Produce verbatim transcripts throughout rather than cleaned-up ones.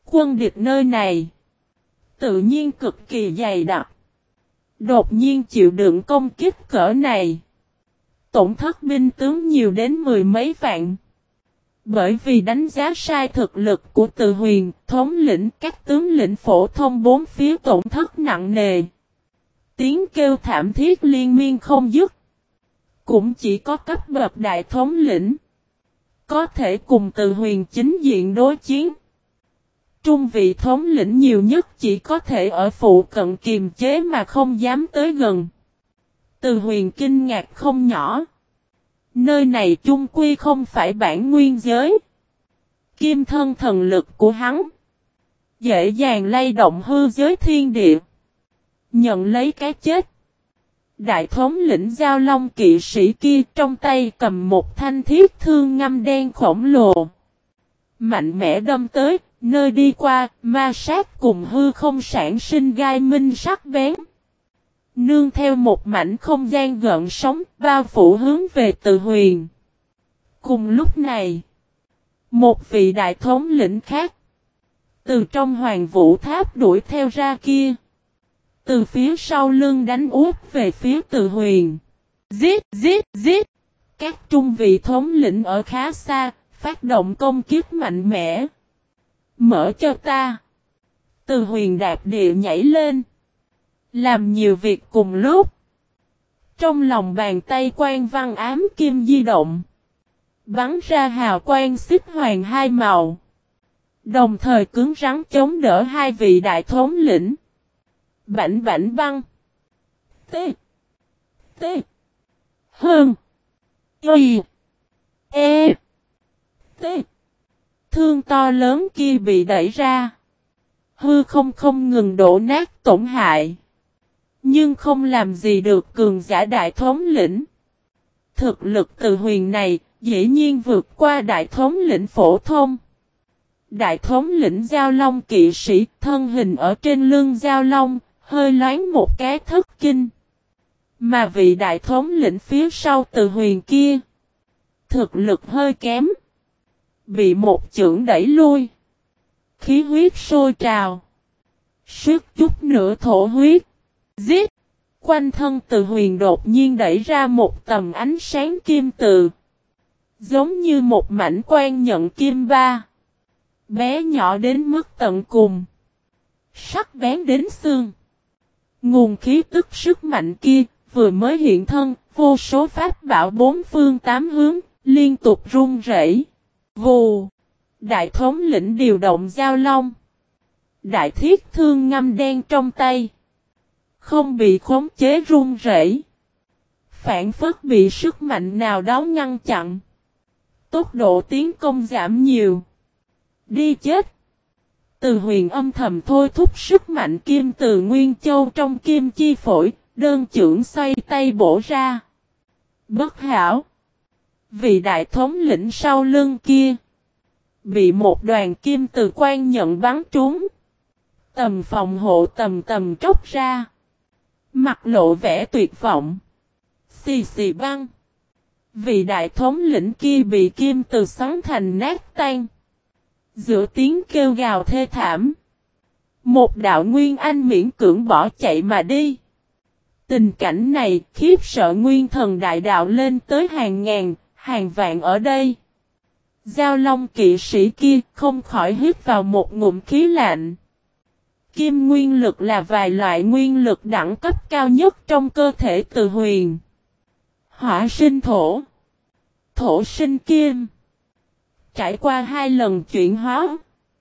Quân địch nơi này tự nhiên cực kỳ dày đặc. Đột nhiên chịu đựng công kích cỡ này. Tổn thất binh tướng nhiều đến mười mấy vạn. Bởi vì đánh giá sai thực lực của Từ Huyền, thống lĩnh các tướng lĩnh phổ thông bốn phía tổn thất nặng nề. Tiếng kêu thảm thiết liên miên không dứt. Cũng chỉ có cấp bậc đại thống lĩnh có thể cùng Từ Huyền chính diện đối chiến. Trung vị thống lĩnh nhiều nhất chỉ có thể ở phụ cận kiềm chế mà không dám tới gần. Từ Huyền kinh ngạc không nhỏ. Nơi này chung quy không phải bản nguyên giới. Kim thân thần lực của hắn dễ dàng lay động hư giới thiên địa. Nhận lấy cái chết. Đại thống lĩnh Giao Long kỵ sĩ kia trong tay cầm một thanh thiết thương ngăm đen khổng lồ. Mạnh mẽ đâm tới, nơi đi qua, ma sát cùng hư không sản sinh gai minh sắc bén. Nương theo một mảnh không gian gợn sóng, bao phủ hướng về Từ Huyền. Cùng lúc này, một vị đại thống lĩnh khác từ trong Hoàng Vũ Tháp đuổi theo ra kia. Từ phía sau lưng đánh úp về phía Từ Huyền. Giết, giết, giết. Các trung vị thống lĩnh ở khá xa, phát động công kích mạnh mẽ. Mở cho ta. Từ Huyền đạp địa nhảy lên. Làm nhiều việc cùng lúc. Trong lòng bàn tay quang văn ám kim di động. Bắn ra hào quang xích hoàng hai màu. Đồng thời cứng rắn chống đỡ hai vị đại thống lĩnh. Bảnh bảnh băng. T. T. Hơn. Y. E. T. Thương to lớn kia bị đẩy ra. Hư không không ngừng đổ nát tổn hại. Nhưng không làm gì được cường giả đại thống lĩnh. Thực lực Từ Huyền này dĩ nhiên vượt qua đại thống lĩnh phổ thông. Đại thống lĩnh Giao Long kỵ sĩ thân hình ở trên lưng Giao Long, hơi loáng một cái thất kinh. Mà vị đại thống lĩnh phía sau Từ Huyền kia, thực lực hơi kém. Bị một chưởng đẩy lui. Khí huyết sôi trào. Suýt chút nữa thổ huyết. Giết! Quanh thân Từ Huyền đột nhiên đẩy ra một tầm ánh sáng kim từ. Giống như một mảnh quan nhận kim ba. Bé nhỏ đến mức tận cùng. Sắc bén đến xương. Nguồn khí tức sức mạnh kia vừa mới hiện thân, vô số pháp bảo bốn phương tám hướng, liên tục rung rẩy. Vù! Đại thống lĩnh điều động Giao Long. Đại thiết thương ngăm đen trong tay. Không bị khống chế run rẩy. Phản phất bị sức mạnh nào đó ngăn chặn. Tốc độ tiến công giảm nhiều. Đi chết! Từ Huyền âm thầm thôi thúc sức mạnh kim từ Nguyên Châu trong kim chi phổi, đơn chưởng xoay tay bổ ra. Bất hảo! Vị đại thống lĩnh sau lưng kia bị một đoàn kim từ quan nhận bắn trúng. Tầm phòng hộ tầm tầm tróc ra. Mặt lộ vẻ tuyệt vọng. Xì xì băng. Vị đại thống lĩnh kia bị kim từ xoắn thành nát tan. Giữa tiếng kêu gào thê thảm. Một đạo Nguyên Anh miễn cưỡng bỏ chạy mà đi. Tình cảnh này khiếp sợ Nguyên Thần đại đạo lên tới hàng ngàn, hàng vạn ở đây. Giao Long kỵ sĩ kia không khỏi hít vào một ngụm khí lạnh. Kim nguyên lực là vài loại nguyên lực đẳng cấp cao nhất trong cơ thể Từ Huyền. Hỏa sinh thổ. Thổ sinh kim. Trải qua hai lần chuyển hóa.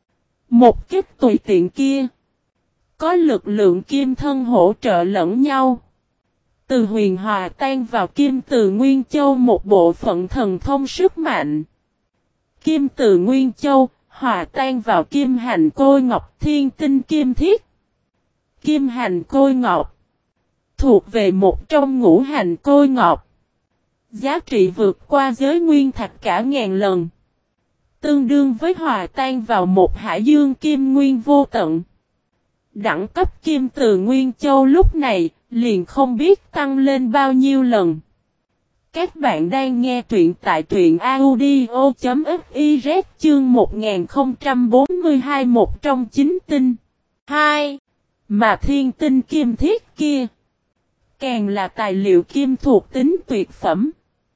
Một kích tùy tiện kia. Có lực lượng kim thân hỗ trợ lẫn nhau. Từ Huyền hòa tan vào kim từ Nguyên Châu một bộ phận thần thông sức mạnh. Kim từ Nguyên Châu hòa tan vào kim hành côi ngọc thiên tinh kim thiết. Kim hành côi ngọc thuộc về một trong ngũ hành côi ngọc. Giá trị vượt qua giới nguyên thạch cả ngàn lần. Tương đương với hòa tan vào một hải dương kim nguyên vô tận. Đẳng cấp kim từ Nguyên Châu lúc này liền không biết tăng lên bao nhiêu lần. Các bạn đang nghe truyện tại truyện audio.fiz chương một nghìn không trăm bốn mươi hai một trong chín tinh. hai. Mà thiên tinh kim thiết kia càng là tài liệu kim thuộc tính tuyệt phẩm.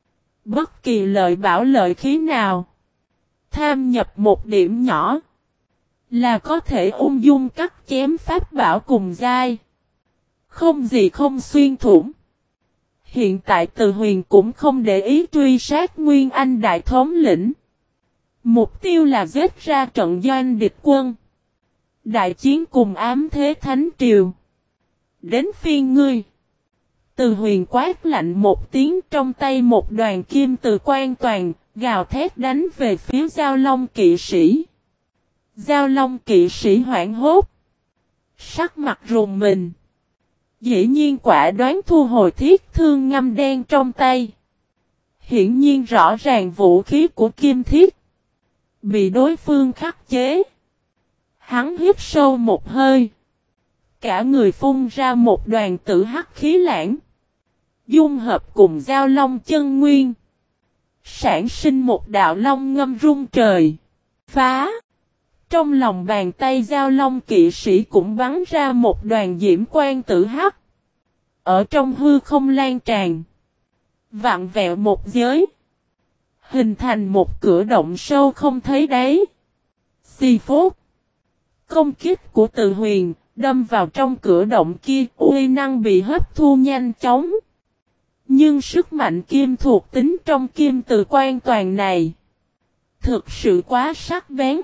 Bất kỳ lợi bảo lợi khí nào tham nhập một điểm nhỏ là có thể ung dung cắt chém pháp bảo cùng giai. Không gì không xuyên thủng. Hiện tại Từ Huyền cũng không để ý truy sát Nguyên Anh đại thống lĩnh. Mục tiêu là giết ra trận doanh địch quân. Đại chiến cùng ám thế thánh triều. Đến phiên ngươi. Từ Huyền quát lạnh một tiếng, trong tay một đoàn kim từ quan toàn, gào thét đánh về phía Giao Long kỵ sĩ. Giao Long kỵ sĩ hoảng hốt. Sắc mặt rùng mình. Dĩ nhiên quả đoán thu hồi thiết thương ngăm đen trong tay. Hiển nhiên rõ ràng vũ khí của kim thiết bị đối phương khắc chế. Hắn hít sâu một hơi. Cả người phun ra một đoàn tử hắc khí lãng. Dung hợp cùng Giao Long chân nguyên. Sản sinh một đạo long ngâm rung trời. Phá. Trong lòng bàn tay Giao Long kỵ sĩ cũng bắn ra một đoàn diễm quang tử hắc. Ở trong hư không lan tràn. Vặn vẹo một giới. Hình thành một cửa động sâu không thấy đáy. Xì phốt. Công kích của Từ Huyền đâm vào trong cửa động kia, uy năng bị hấp thu nhanh chóng. Nhưng sức mạnh kim thuộc tính trong kim từ quan toàn này thực sự quá sắc bén.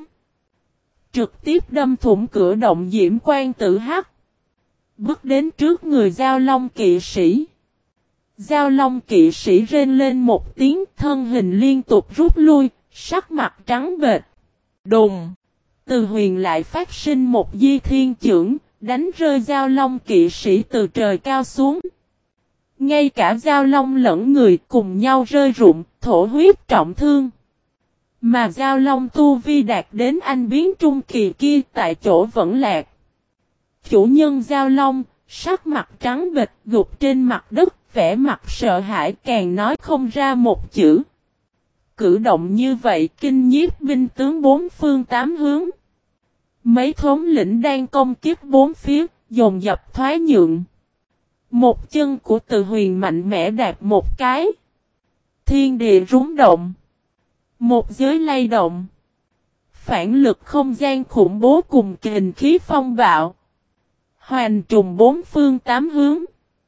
Trực tiếp đâm thủng cửa động diễm quang tử hắc. Bước đến trước người Giao Long kỵ sĩ. Giao Long kỵ sĩ rên lên một tiếng, thân hình liên tục rút lui, sắc mặt trắng bệch. Đùng. Từ Huyền lại phát sinh một di thiên chưởng, đánh rơi Giao Long kỵ sĩ từ trời cao xuống. Ngay cả Giao Long lẫn người cùng nhau rơi rụng, thổ huyết trọng thương. Mà Giao Long tu vi đạt đến anh biến trung kỳ kia tại chỗ vẫn lạc. Chủ nhân Giao Long, sắc mặt trắng bệch gục trên mặt đất, vẻ mặt sợ hãi càng nói không ra một chữ. Cử động như vậy kinh nhiếp binh tướng bốn phương tám hướng. Mấy thống lĩnh đang công kiếp bốn phía, dồn dập thoái nhượng. Một chân của Từ Huyền mạnh mẽ đạp một cái. Thiên địa rúng động. Một giới lay động. Phản lực không gian khủng bố cùng kình khí phong bạo. Hoành trùng bốn phương tám hướng.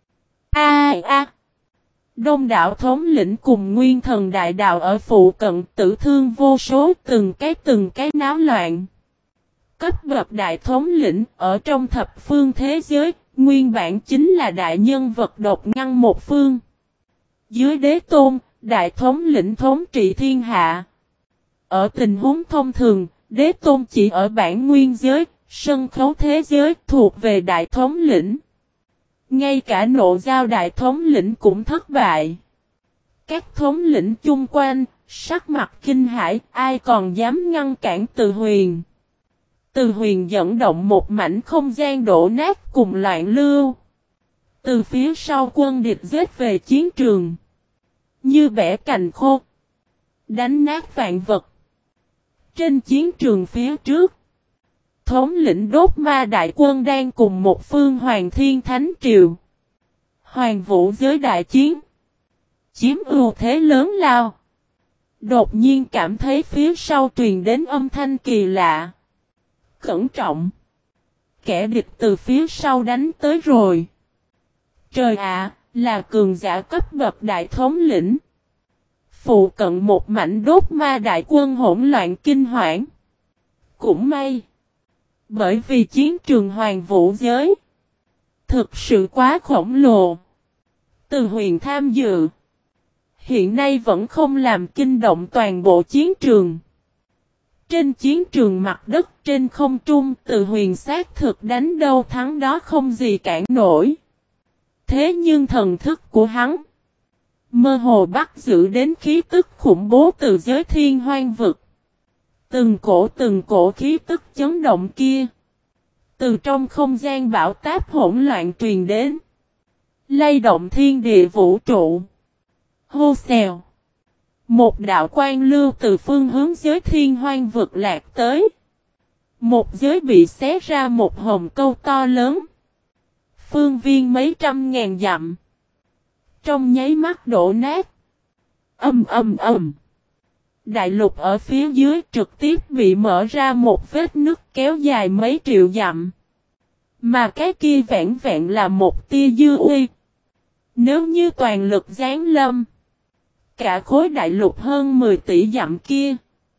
A a a. Đông đảo thống lĩnh cùng nguyên thần đại đạo ở phụ cận tử thương vô số, từng cái từng cái náo loạn. Cấp bậc đại thống lĩnh ở trong thập phương thế giới, nguyên bản chính là đại nhân vật độc ngăn một phương. Dưới đế tôn, đại thống lĩnh thống trị thiên hạ. Ở tình huống thông thường, đế tôn chỉ ở bản nguyên giới, sân khấu thế giới thuộc về đại thống lĩnh. Ngay cả nộ giao đại thống lĩnh cũng thất bại. Các thống lĩnh chung quanh, sắc mặt kinh hãi, ai còn dám ngăn cản Từ Huyền. Từ Huyền dẫn động một mảnh không gian đổ nát cùng loạn lưu. Từ phía sau quân địch giết về chiến trường. Như bẻ cành khô. Đánh nát vạn vật. Trên chiến trường phía trước. Thống lĩnh đốt ma đại quân đang cùng một phương Hoàng Thiên Thánh Triều. Hoàng vũ giới đại chiến. Chiếm ưu thế lớn lao. Đột nhiên cảm thấy phía sau truyền đến âm thanh kỳ lạ. Cẩn trọng. Kẻ địch từ phía sau đánh tới rồi. Trời ạ, là cường giả cấp bậc đại thống lĩnh. Phụ cận một mảnh đốt ma đại quân hỗn loạn kinh hoảng. Cũng may. Bởi vì chiến trường hoàng vũ giới thực sự quá khổng lồ. Từ Huyền tham dự. Hiện nay vẫn không làm kinh động toàn bộ chiến trường. Trên chiến trường mặt đất trên không trung, Từ Huyền xác thực đánh đâu thắng đó không gì cản nổi. Thế nhưng thần thức của hắn mơ hồ bắt giữ đến khí tức khủng bố từ giới thiên hoang vực. Từng cổ từng cổ khí tức chấn động kia. Từ trong không gian bão táp hỗn loạn truyền đến. Lay động thiên địa vũ trụ. Hô xèo. Một đạo quang lưu từ phương hướng giới thiên hoang vực lạc tới. Một giới bị xé ra một hồng câu to lớn. Phương viên mấy trăm ngàn dặm. Trong nháy mắt đổ nát. Ầm ầm ầm. Đại lục ở phía dưới trực tiếp bị mở ra một vết nứt kéo dài mấy triệu dặm. Mà cái kia vẹn vẹn là một tia dư uy. Nếu như toàn lực giáng lâm. Cả khối đại lục hơn mười tỷ dặm kia.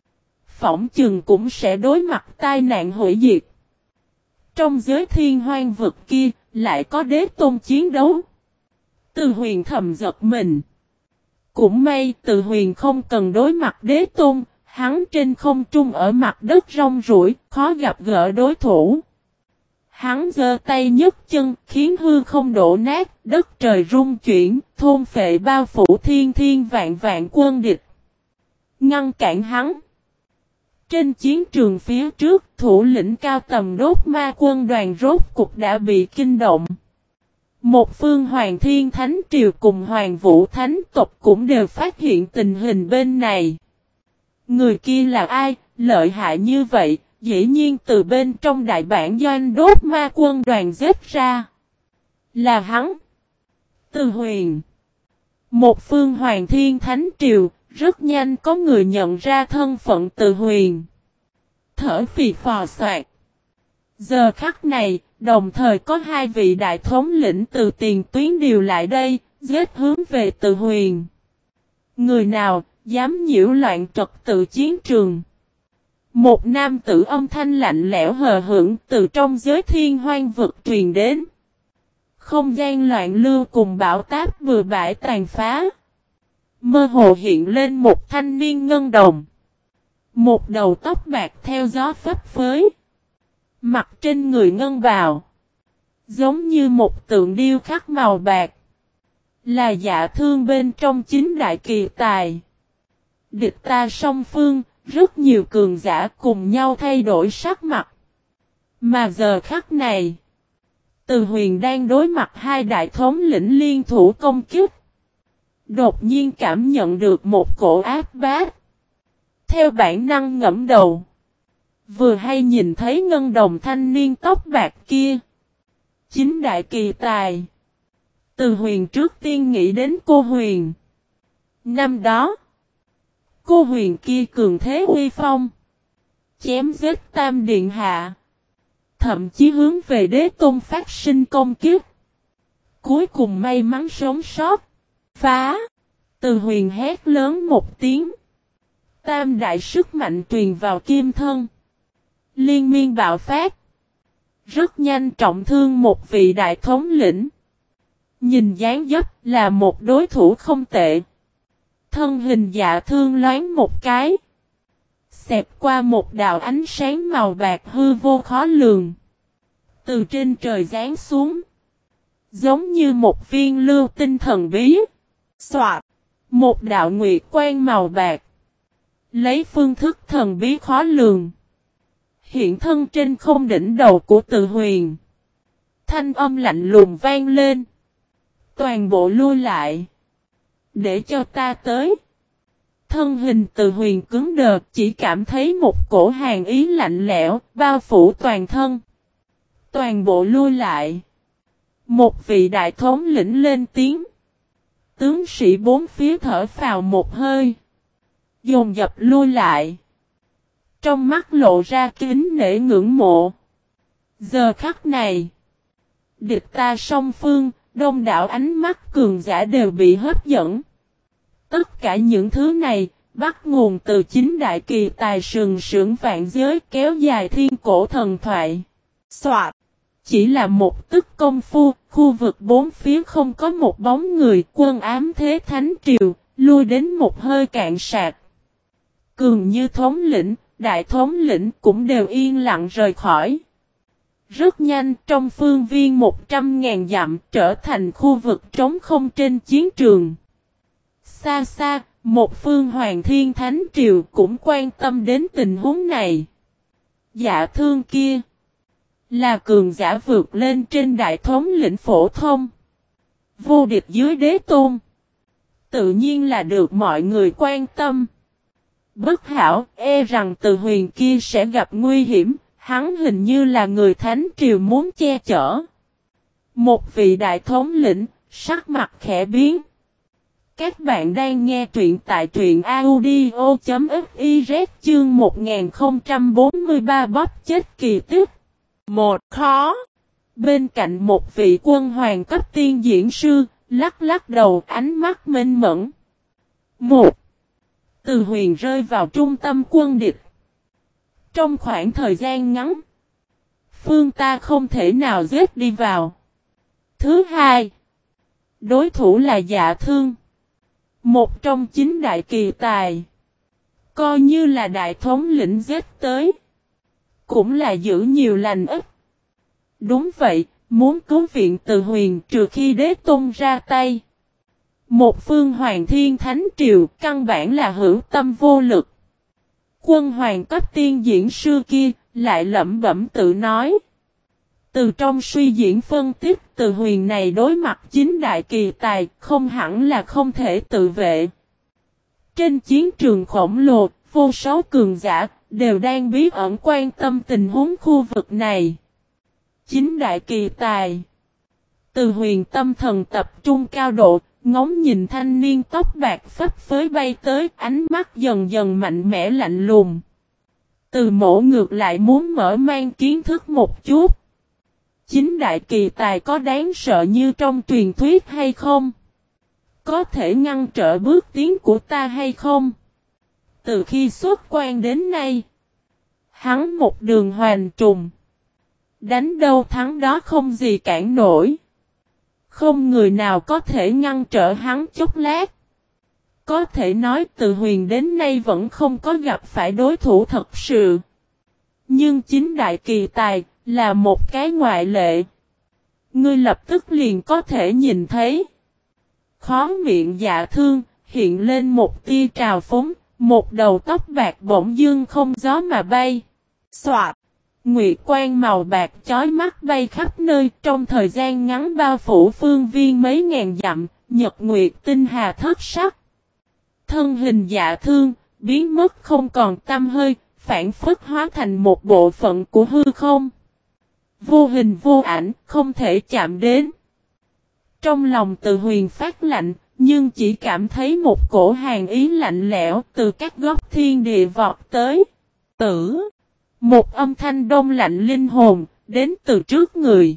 Phỏng chừng cũng sẽ đối mặt tai nạn hủy diệt. Trong giới thiên hoang vực kia lại có đế tôn chiến đấu. Từ Huyền thầm giật mình. Cũng may Từ Huyền không cần đối mặt đế tôn. Hắn trên không trung ở mặt đất rong ruổi, khó gặp gỡ đối thủ. Hắn giơ tay nhấc chân, khiến hư không đổ nát, đất trời rung chuyển, thôn phệ bao phủ thiên thiên vạn vạn quân địch. Ngăn cản hắn. Trên chiến trường phía trước, thủ lĩnh cao tầm đốt ma quân đoàn rốt cục đã bị kinh động. Một phương Hoàng Thiên Thánh Triều cùng Hoàng Vũ Thánh tộc cũng đều phát hiện tình hình bên này. Người kia là ai, lợi hại như vậy? Dĩ nhiên từ bên trong đại bản doanh đốt ma quân đoàn giết ra. Là hắn. Từ Huyền. Một phương Hoàng Thiên Thánh Triều, rất nhanh có người nhận ra thân phận Từ Huyền. Thở phì phò soạt. Giờ khắc này, đồng thời có hai vị đại thống lĩnh từ tiền tuyến điều lại đây, giết hướng về Từ Huyền. Người nào dám nhiễu loạn trật tự chiến trường? Một nam tử âm thanh lạnh lẽo hờ hững từ trong giới thiên hoang vực truyền đến. Không gian loạn lưu cùng bão táp vừa bãi tàn phá. Mơ hồ hiện lên một thanh niên ngân đồng. Một đầu tóc bạc theo gió phấp phới. Mặt trên người ngân bào. Giống như một tượng điêu khắc màu bạc. Là Dạ Thương bên trong chính đại kỳ tài. Địch ta song phương. Rất nhiều cường giả cùng nhau thay đổi sắc mặt. Mà giờ khắc này, Từ Huyền đang đối mặt hai đại thống lĩnh liên thủ công kích. Đột nhiên cảm nhận được một cổ áp bát. Theo bản năng ngẫm đầu. Vừa hay nhìn thấy ngân đồng thanh niên tóc bạc kia. Chính đại kỳ tài. Từ Huyền trước tiên nghĩ đến cô Huyền. Năm đó. Cô Huyền kia cường thế uy phong. Chém giết Tam Điện Hạ. Thậm chí hướng về đế tôn phát sinh công kiếp. Cuối cùng may mắn sống sót. Phá. Từ Huyền hét lớn một tiếng. Tam đại sức mạnh truyền vào kim thân. Liên miên bạo phát. Rất nhanh trọng thương một vị đại thống lĩnh. Nhìn dáng dấp là một đối thủ không tệ. Thân hình Dạ Thương loáng một cái. Xẹp qua một đạo ánh sáng màu bạc hư vô khó lường. Từ trên trời giáng xuống. Giống như một viên lưu tinh thần bí. Xoạt. Một đạo nguyệt quang màu bạc. Lấy phương thức thần bí khó lường. Hiện thân trên không đỉnh đầu của Từ Huyền. Thanh âm lạnh lùng vang lên. Toàn bộ lui lại. Để cho ta tới. Thân hình Từ Huyền cứng đờ, chỉ cảm thấy một cổ hàn ý lạnh lẽo, bao phủ toàn thân. Toàn bộ lui lại. Một vị đại thống lĩnh lên tiếng. Tướng sĩ bốn phía thở phào một hơi. Dồn dập lui lại. Trong mắt lộ ra kính nể ngưỡng mộ. Giờ khắc này. Địch ta song phương, đông đảo ánh mắt cường giả đều bị hấp dẫn. Tất cả những thứ này, bắt nguồn từ chính đại kỳ tài sừng sững vạn giới kéo dài thiên cổ thần thoại. Soạt! Chỉ là một tức công phu, khu vực bốn phía không có một bóng người, quân ám thế thánh triều, lui đến một hơi cạn sạc. Cường như thống lĩnh, đại thống lĩnh cũng đều yên lặng rời khỏi. Rất nhanh trong phương viên một trăm ngàn dặm trở thành khu vực trống không trên chiến trường. Xa xa, một phương Hoàng Thiên Thánh Triều cũng quan tâm đến tình huống này. Dạ Thương kia là cường giả vượt lên trên đại thống lĩnh phổ thông. Vô địch dưới đế tôn. tự nhiên là được mọi người quan tâm. Bất hảo, e rằng Từ Huyền kia sẽ gặp nguy hiểm, hắn hình như là người Thánh Triều muốn che chở. Một vị đại thống lĩnh, sắc mặt khẽ biến. Các bạn đang nghe truyện tại truyện audio.fiz chương một nghìn không trăm bốn mươi ba bóp chết kỳ tích. Một khó. Bên cạnh một vị quân hoàng cấp tiên diễn sư, lắc lắc đầu ánh mắt mênh mẫn. Một. Từ Huyền rơi vào trung tâm quân địch. Trong khoảng thời gian ngắn, phương ta không thể nào giết đi vào. Thứ hai, đối thủ là Dạ Thương, một trong chín đại kỳ tài. Coi như là đại thống lĩnh giết tới, cũng là giữ nhiều lành ít. Đúng vậy, muốn cứu viện Từ Huyền trừ khi Đế Tôn ra tay. Một phương Hoàng Thiên Thánh Triều căn bản là hữu tâm vô lực. Quân hoàng cấp tiên diễn sư kia lại lẩm bẩm tự nói. Từ trong suy diễn phân tích Từ Huyền này đối mặt chính đại kỳ tài không hẳn là không thể tự vệ. Trên chiến trường khổng lồ, vô số cường giả đều đang bí ẩn quan tâm tình huống khu vực này. Chính đại kỳ tài. Từ Huyền tâm thần tập trung cao độ, ngóng nhìn thanh niên tóc bạc phấp phới bay tới, ánh mắt dần dần mạnh mẽ lạnh lùng. Từ Mộ ngược lại muốn mở mang kiến thức một chút. Chính đại kỳ tài có đáng sợ như trong truyền thuyết hay không? Có thể ngăn trở bước tiến của ta hay không? Từ khi xuất quan đến nay, hắn một đường hoàn trùng. Đánh đâu thắng đó không gì cản nổi. Không người nào có thể ngăn trở hắn chốc lát. Có thể nói Từ Huyền đến nay vẫn không có gặp phải đối thủ thật sự. Nhưng chính đại kỳ tài là một cái ngoại lệ. Ngươi lập tức liền có thể nhìn thấy. Khó miệng Dạ Thương hiện lên một tia trào phúng, một đầu tóc bạc bỗng dưng không gió mà bay. Soạt. Nguyệt quang màu bạc chói mắt bay khắp nơi trong thời gian ngắn bao phủ phương viên mấy ngàn dặm, nhật nguyệt tinh hà thất sắc. Thân hình Dạ Thương biến mất không còn tăm hơi, phản phất hóa thành một bộ phận của hư không. Vô hình vô ảnh, không thể chạm đến. Trong lòng Từ Huyền phát lạnh, nhưng chỉ cảm thấy một cổ hàn ý lạnh lẽo từ các góc thiên địa vọt tới. Tử. Một âm thanh đông lạnh linh hồn, đến từ trước người.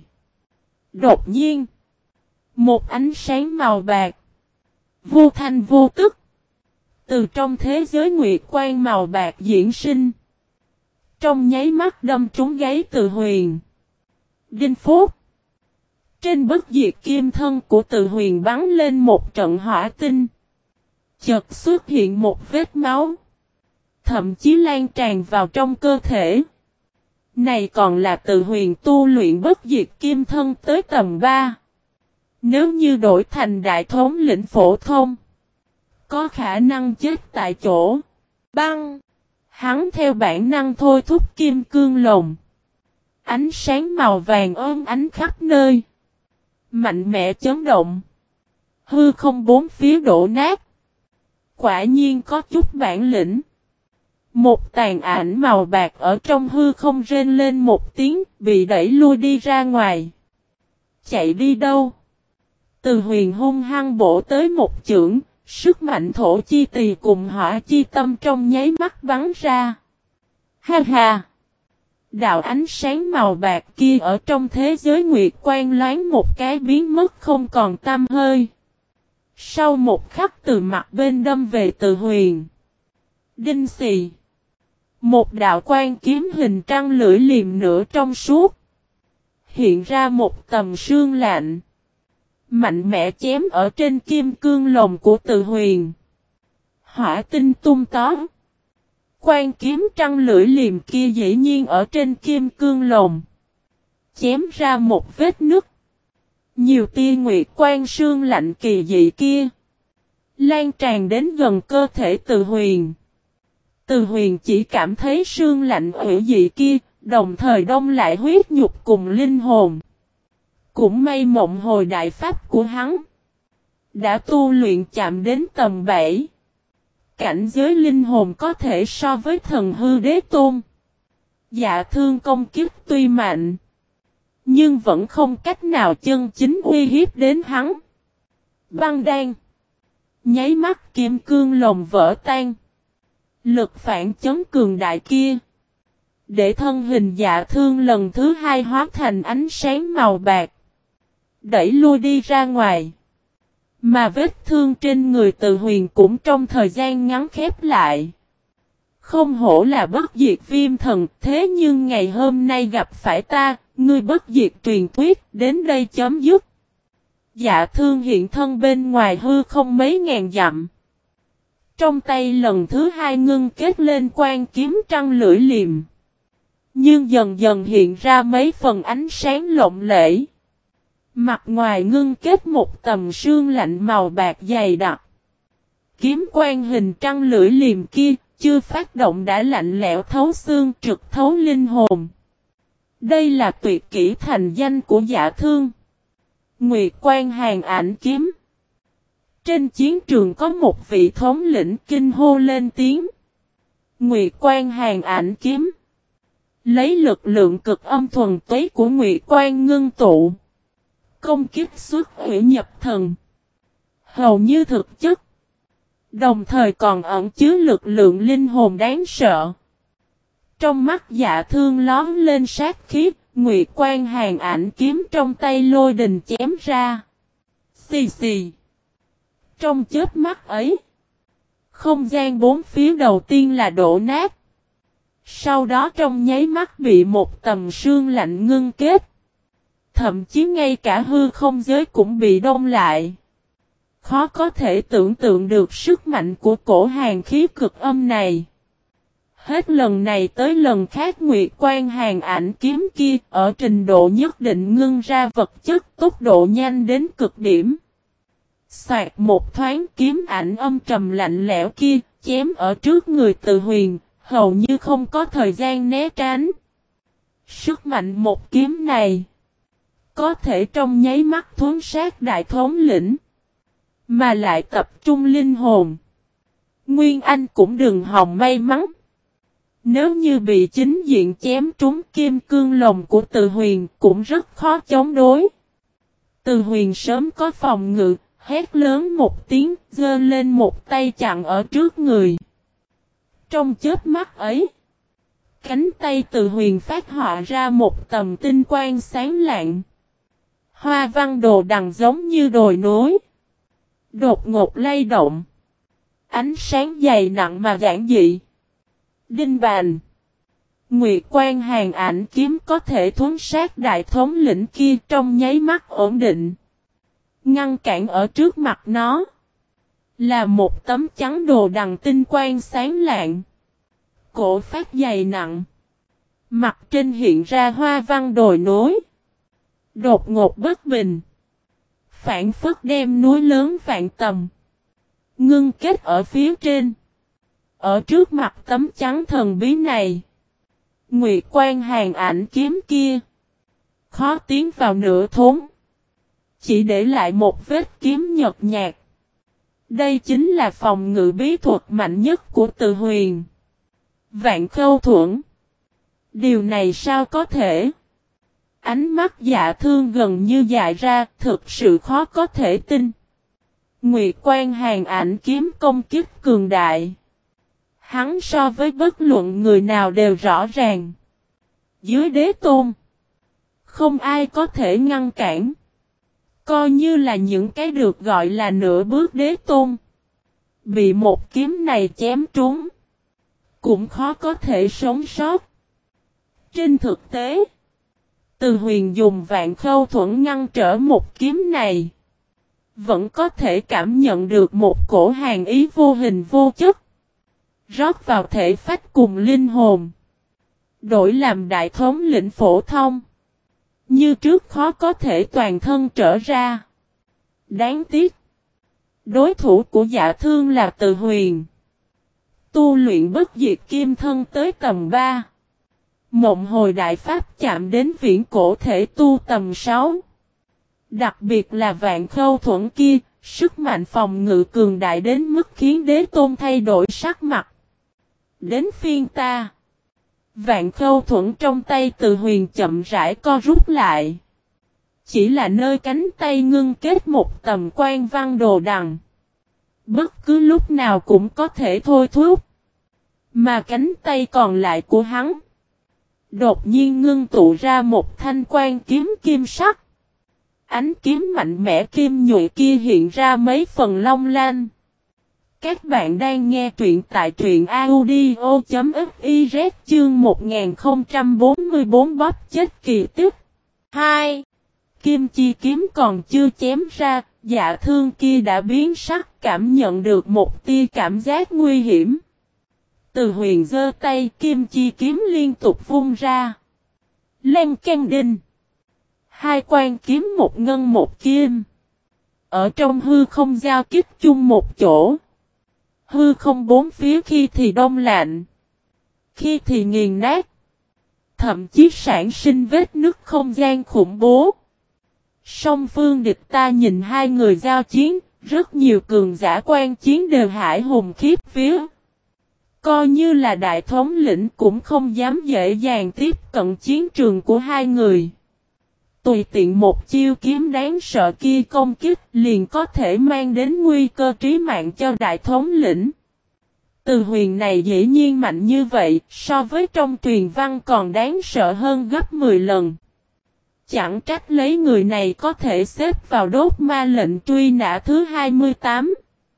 Đột nhiên, một ánh sáng màu bạc, vô thanh vô tức, từ trong thế giới nguyệt quang màu bạc diễn sinh. Trong nháy mắt đâm trúng gáy Từ Huyền. Đinh phúc. Trên bất diệt kim thân của Từ Huyền bắn lên một trận hỏa tinh. Chợt xuất hiện một vết máu. Thậm chí lan tràn vào trong cơ thể. Này còn là Từ Huyền tu luyện bất diệt kim thân tới tầm ba. Nếu như đổi thành đại thống lĩnh phổ thông, có khả năng chết tại chỗ. Băng. Hắn theo bản năng thôi thúc kim cương lồng. Ánh sáng màu vàng ôm ánh khắp nơi. Mạnh mẽ chấn động. Hư không bốn phía đổ nát. Quả nhiên có chút bản lĩnh. Một tàn ảnh màu bạc ở trong hư không rên lên một tiếng, bị đẩy lui đi ra ngoài. Chạy đi đâu? Từ Huyền hung hăng bổ tới một chưởng, sức mạnh thổ chi tỳ cùng hỏa chi tâm trong nháy mắt bắn ra. Ha ha! Đạo ánh sáng màu bạc kia ở trong thế giới nguyệt quang loáng một cái biến mất không còn tăm hơi. Sau một khắc từ mặt bên đâm về Từ Huyền. Đinh xì! Một đạo quan kiếm hình trăng lưỡi liềm nửa trong suốt. Hiện ra một tầm sương lạnh. Mạnh mẽ chém ở trên kim cương lồng của Từ Huyền. Hỏa tinh tung tó. Quan kiếm trăng lưỡi liềm kia dĩ nhiên ở trên kim cương lồng. Chém ra một vết nứt. Nhiều tia nguyệt quan sương lạnh kỳ dị kia. Lan tràn đến gần cơ thể Từ Huyền. Từ Huyền chỉ cảm thấy sương lạnh hủy dị kia, đồng thời đông lại huyết nhục cùng linh hồn. Cũng may mộng hồi đại pháp của hắn. đã tu luyện chạm đến tầm bảy. Cảnh giới linh hồn có thể so với thần hư đế tôn. Dạ Thương công kích tuy mạnh, nhưng vẫn không cách nào chân chính uy hiếp đến hắn. Băng đan. Nháy mắt kim cương lồng vỡ tan. Lực phản chấn cường đại kia, để thân hình Dạ Thương lần thứ hai hóa thành ánh sáng màu bạc, đẩy lui đi ra ngoài. Mà vết thương trên người Từ Huyền cũng trong thời gian ngắn khép lại. Không hổ là bất diệt viêm thần, thế nhưng ngày hôm nay gặp phải ta, ngươi bất diệt truyền thuyết, đến đây chấm dứt. Dạ Thương hiện thân bên ngoài hư không mấy ngàn dặm. Trong tay lần thứ hai ngưng kết lên quan kiếm trăng lưỡi liềm. Nhưng dần dần hiện ra mấy phần ánh sáng lộng lẫy. Mặt ngoài ngưng kết một tầm sương lạnh màu bạc dày đặc. Kiếm quan hình trăng lưỡi liềm kia, chưa phát động đã lạnh lẽo thấu xương trực thấu linh hồn. Đây là tuyệt kỹ thành danh của Dạ Thương. Nguyệt Quan Hàn Ảnh Kiếm. Trên chiến trường có một vị thống lĩnh kinh hô lên tiếng. Nguyệt Quan Hàn Ảnh Kiếm. Lấy lực lượng cực âm thuần túy của Nguyệt Quan ngưng tụ. Công kích xuất hủy nhập thần. Hầu như thực chất. Đồng thời còn ẩn chứa lực lượng linh hồn đáng sợ. Trong mắt Dạ Thương lóm lên sát khí, Nguyệt Quan Hàn Ảnh Kiếm trong tay lôi đình chém ra. Xì xì. Trong chớp mắt ấy, không gian bốn phía đầu tiên là đổ nát. Sau đó trong nháy mắt bị một tầm sương lạnh ngưng kết. Thậm chí ngay cả hư không giới cũng bị đông lại. Khó có thể tưởng tượng được sức mạnh của cổ hàn khí cực âm này. Hết lần này tới lần khác Nguyệt Quan Hàn Ảnh Kiếm kia ở trình độ nhất định ngưng ra vật chất tốc độ nhanh đến cực điểm. Soạt một thoáng kiếm ảnh âm trầm lạnh lẽo kia chém ở trước người Từ Huyền, hầu như không có thời gian né tránh. Sức mạnh một kiếm này có thể trong nháy mắt thuấn sát đại thống lĩnh, mà lại tập trung linh hồn. Nguyên Anh cũng đừng hòng may mắn. Nếu như bị chính diện chém trúng kim cương lồng của Từ Huyền cũng rất khó chống đối. Từ Huyền sớm có phòng ngự, hét lớn một tiếng, giơ lên một tay chặn ở trước người. Trong chớp mắt ấy, cánh tay Từ Huyền phát họa ra một tầm tinh quang sáng lạng. Hoa văn đồ đằng giống như đồi núi, đột ngột lay động. Ánh sáng dày nặng mà giản dị. Đinh bàn. Nguyệt Quan Hàn Ảnh Kiếm có thể thuấn sát đại thống lĩnh kia trong nháy mắt ổn định. Ngăn cản ở trước mặt nó là một tấm trắng đồ đằng tinh quang sáng lạng. Cổ phát dày nặng. Mặt trên hiện ra hoa văn đồi núi. Đột ngột bất bình. Phản phất đem núi lớn vạn tầm. Ngưng kết ở phía trên. Ở trước mặt tấm trắng thần bí này, Nguyệt Quan Hàn Ảnh Kiếm kia khó tiến vào nửa thốn, chỉ để lại một vết kiếm nhợt nhạt. Đây chính là phòng ngự bí thuật mạnh nhất của Từ Huyền. Vạn Khâu Thuẫn. Điều này sao có thể? Ánh mắt Dạ Thương gần như dại ra, thực sự khó có thể tin. Nguyệt Quan Hàn Ảnh Kiếm công kích cường đại. Hắn so với bất luận người nào đều rõ ràng. Dưới đế tôn, không ai có thể ngăn cản. Coi như là những cái được gọi là nửa bước đế tôn, bị một kiếm này chém trúng, cũng khó có thể sống sót. Trên thực tế, Từ Huyền dùng Vạn Khâu Thuẫn ngăn trở một kiếm này, vẫn có thể cảm nhận được một cổ hàn ý vô hình vô chất rót vào thể phách cùng linh hồn. Đổi làm đại thống lĩnh phổ thông, như trước khó có thể toàn thân trở ra. Đáng tiếc, đối thủ của Dạ Thương là Từ Huyền. Tu luyện bất diệt kim thân tới tầm ba. Mộng hồi đại pháp chạm đến viễn cổ thể tu tầm sáu. Đặc biệt là Vạn Khâu Thuẫn kia, sức mạnh phòng ngự cường đại đến mức khiến đế tôn thay đổi sắc mặt. Đến phiên ta. Vạn khâu thuẫn trong tay Từ Huyền chậm rãi co rút lại. Chỉ là nơi cánh tay ngưng kết một tầm quan văn đồ đằng. Bất cứ lúc nào cũng có thể thôi thúc. Mà cánh tay còn lại của hắn. Đột nhiên ngưng tụ ra một thanh quan kiếm kim sắc. Ánh kiếm mạnh mẽ kim nhụy kia hiện ra mấy phần long lanh. Các bạn đang nghe truyện tại truyện audio.fiz chương một nghìn không trăm bốn mươi tư bóp chết kỳ tích. hai. Kim chi kiếm còn chưa chém ra, Dạ Thương kia đã biến sắc, cảm nhận được một tia cảm giác nguy hiểm. Từ Huyền giơ tay, kim chi kiếm liên tục vung ra. Len canh đinh. Hai quan kiếm một ngân một kim. Ở trong hư không giao kích chung một chỗ. Hư không bốn phía khi thì đông lạnh. Khi thì nghiền nát. Thậm chí sản sinh vết nứt không gian khủng bố. Song phương địch ta nhìn hai người giao chiến, rất nhiều cường giả quan chiến đều hải hùng khiếp vía. Coi như là đại thống lĩnh cũng không dám dễ dàng tiếp cận chiến trường của hai người. Tùy tiện một chiêu kiếm đáng sợ kia công kích liền có thể mang đến nguy cơ trí mạng cho đại thống lĩnh. Từ Huyền này dĩ nhiên mạnh như vậy, so với trong truyền văn còn đáng sợ hơn gấp mười lần. Chẳng trách lấy người này có thể xếp vào đốt ma lệnh truy nã thứ hai mươi tám.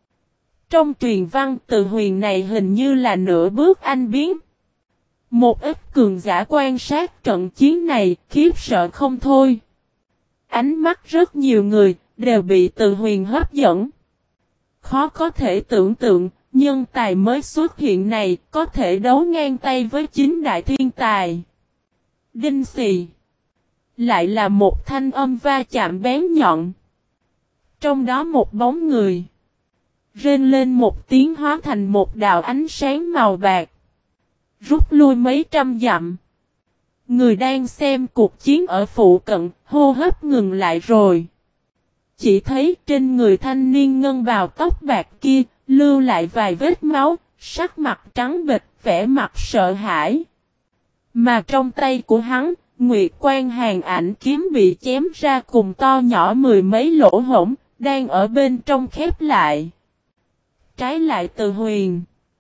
Trong truyền văn Từ Huyền này hình như là nửa bước anh biến. Một ít cường giả quan sát trận chiến này khiếp sợ không thôi. Ánh mắt rất nhiều người đều bị Từ Huyền hấp dẫn. Khó có thể tưởng tượng nhân tài mới xuất hiện này có thể đấu ngang tay với chính đại thiên tài. Đinh xì. Lại là một thanh âm va chạm bén nhọn. Trong đó một bóng người. Rên lên một tiếng hóa thành một đạo ánh sáng màu bạc. Rút lui mấy trăm dặm. Người đang xem cuộc chiến ở phụ cận, hô hấp ngừng lại rồi. Chỉ thấy trên người thanh niên ngân bào tóc bạc kia, lưu lại vài vết máu, sắc mặt trắng bệch, vẻ mặt sợ hãi. Mà trong tay của hắn, Nguyệt Quan Hàn Ảnh kiếm bị chém ra cùng to nhỏ mười mấy lỗ hổng, đang ở bên trong khép lại. Trái lại Từ Huyền.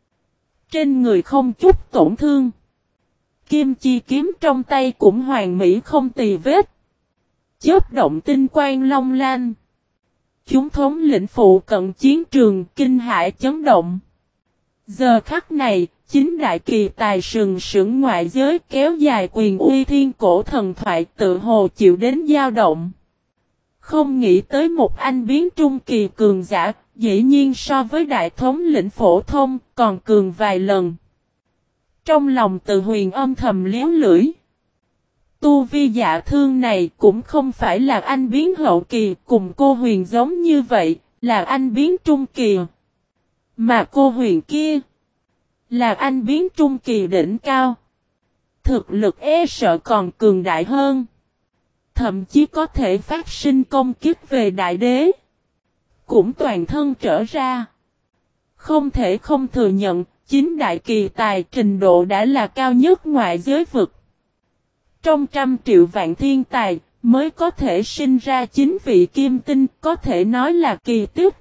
Trên người không chút tổn thương. Kim chi kiếm trong tay cũng hoàn mỹ không tì vết. Chớp động tinh quang long lanh. Chúng thống lĩnh phụ cận chiến trường kinh hãi chấn động. Giờ khắc này, chính đại kỳ tài sừng sững ngoại giới kéo dài quyền uy thiên cổ thần thoại tự hồ chịu đến dao động. Không nghĩ tới một anh biến trung kỳ cường giả, dĩ nhiên so với đại thống lĩnh phổ thông còn cường vài lần. Trong lòng Từ Huyền âm thầm liếu lưỡi. Tu vi Dạ Thương này cũng không phải là anh biến hậu kỳ cùng cô Huyền giống như vậy, là anh biến trung kỳ. Mà cô Huyền kia, là anh biến trung kỳ đỉnh cao. Thực lực e sợ còn cường đại hơn. Thậm chí có thể phát sinh công kích về đại đế. Cũng toàn thân trở ra. Không thể không thừa nhận, chính đại kỳ tài trình độ đã là cao nhất ngoại giới vực. Trong trăm triệu vạn thiên tài, mới có thể sinh ra chính vị kim tinh, có thể nói là kỳ tích.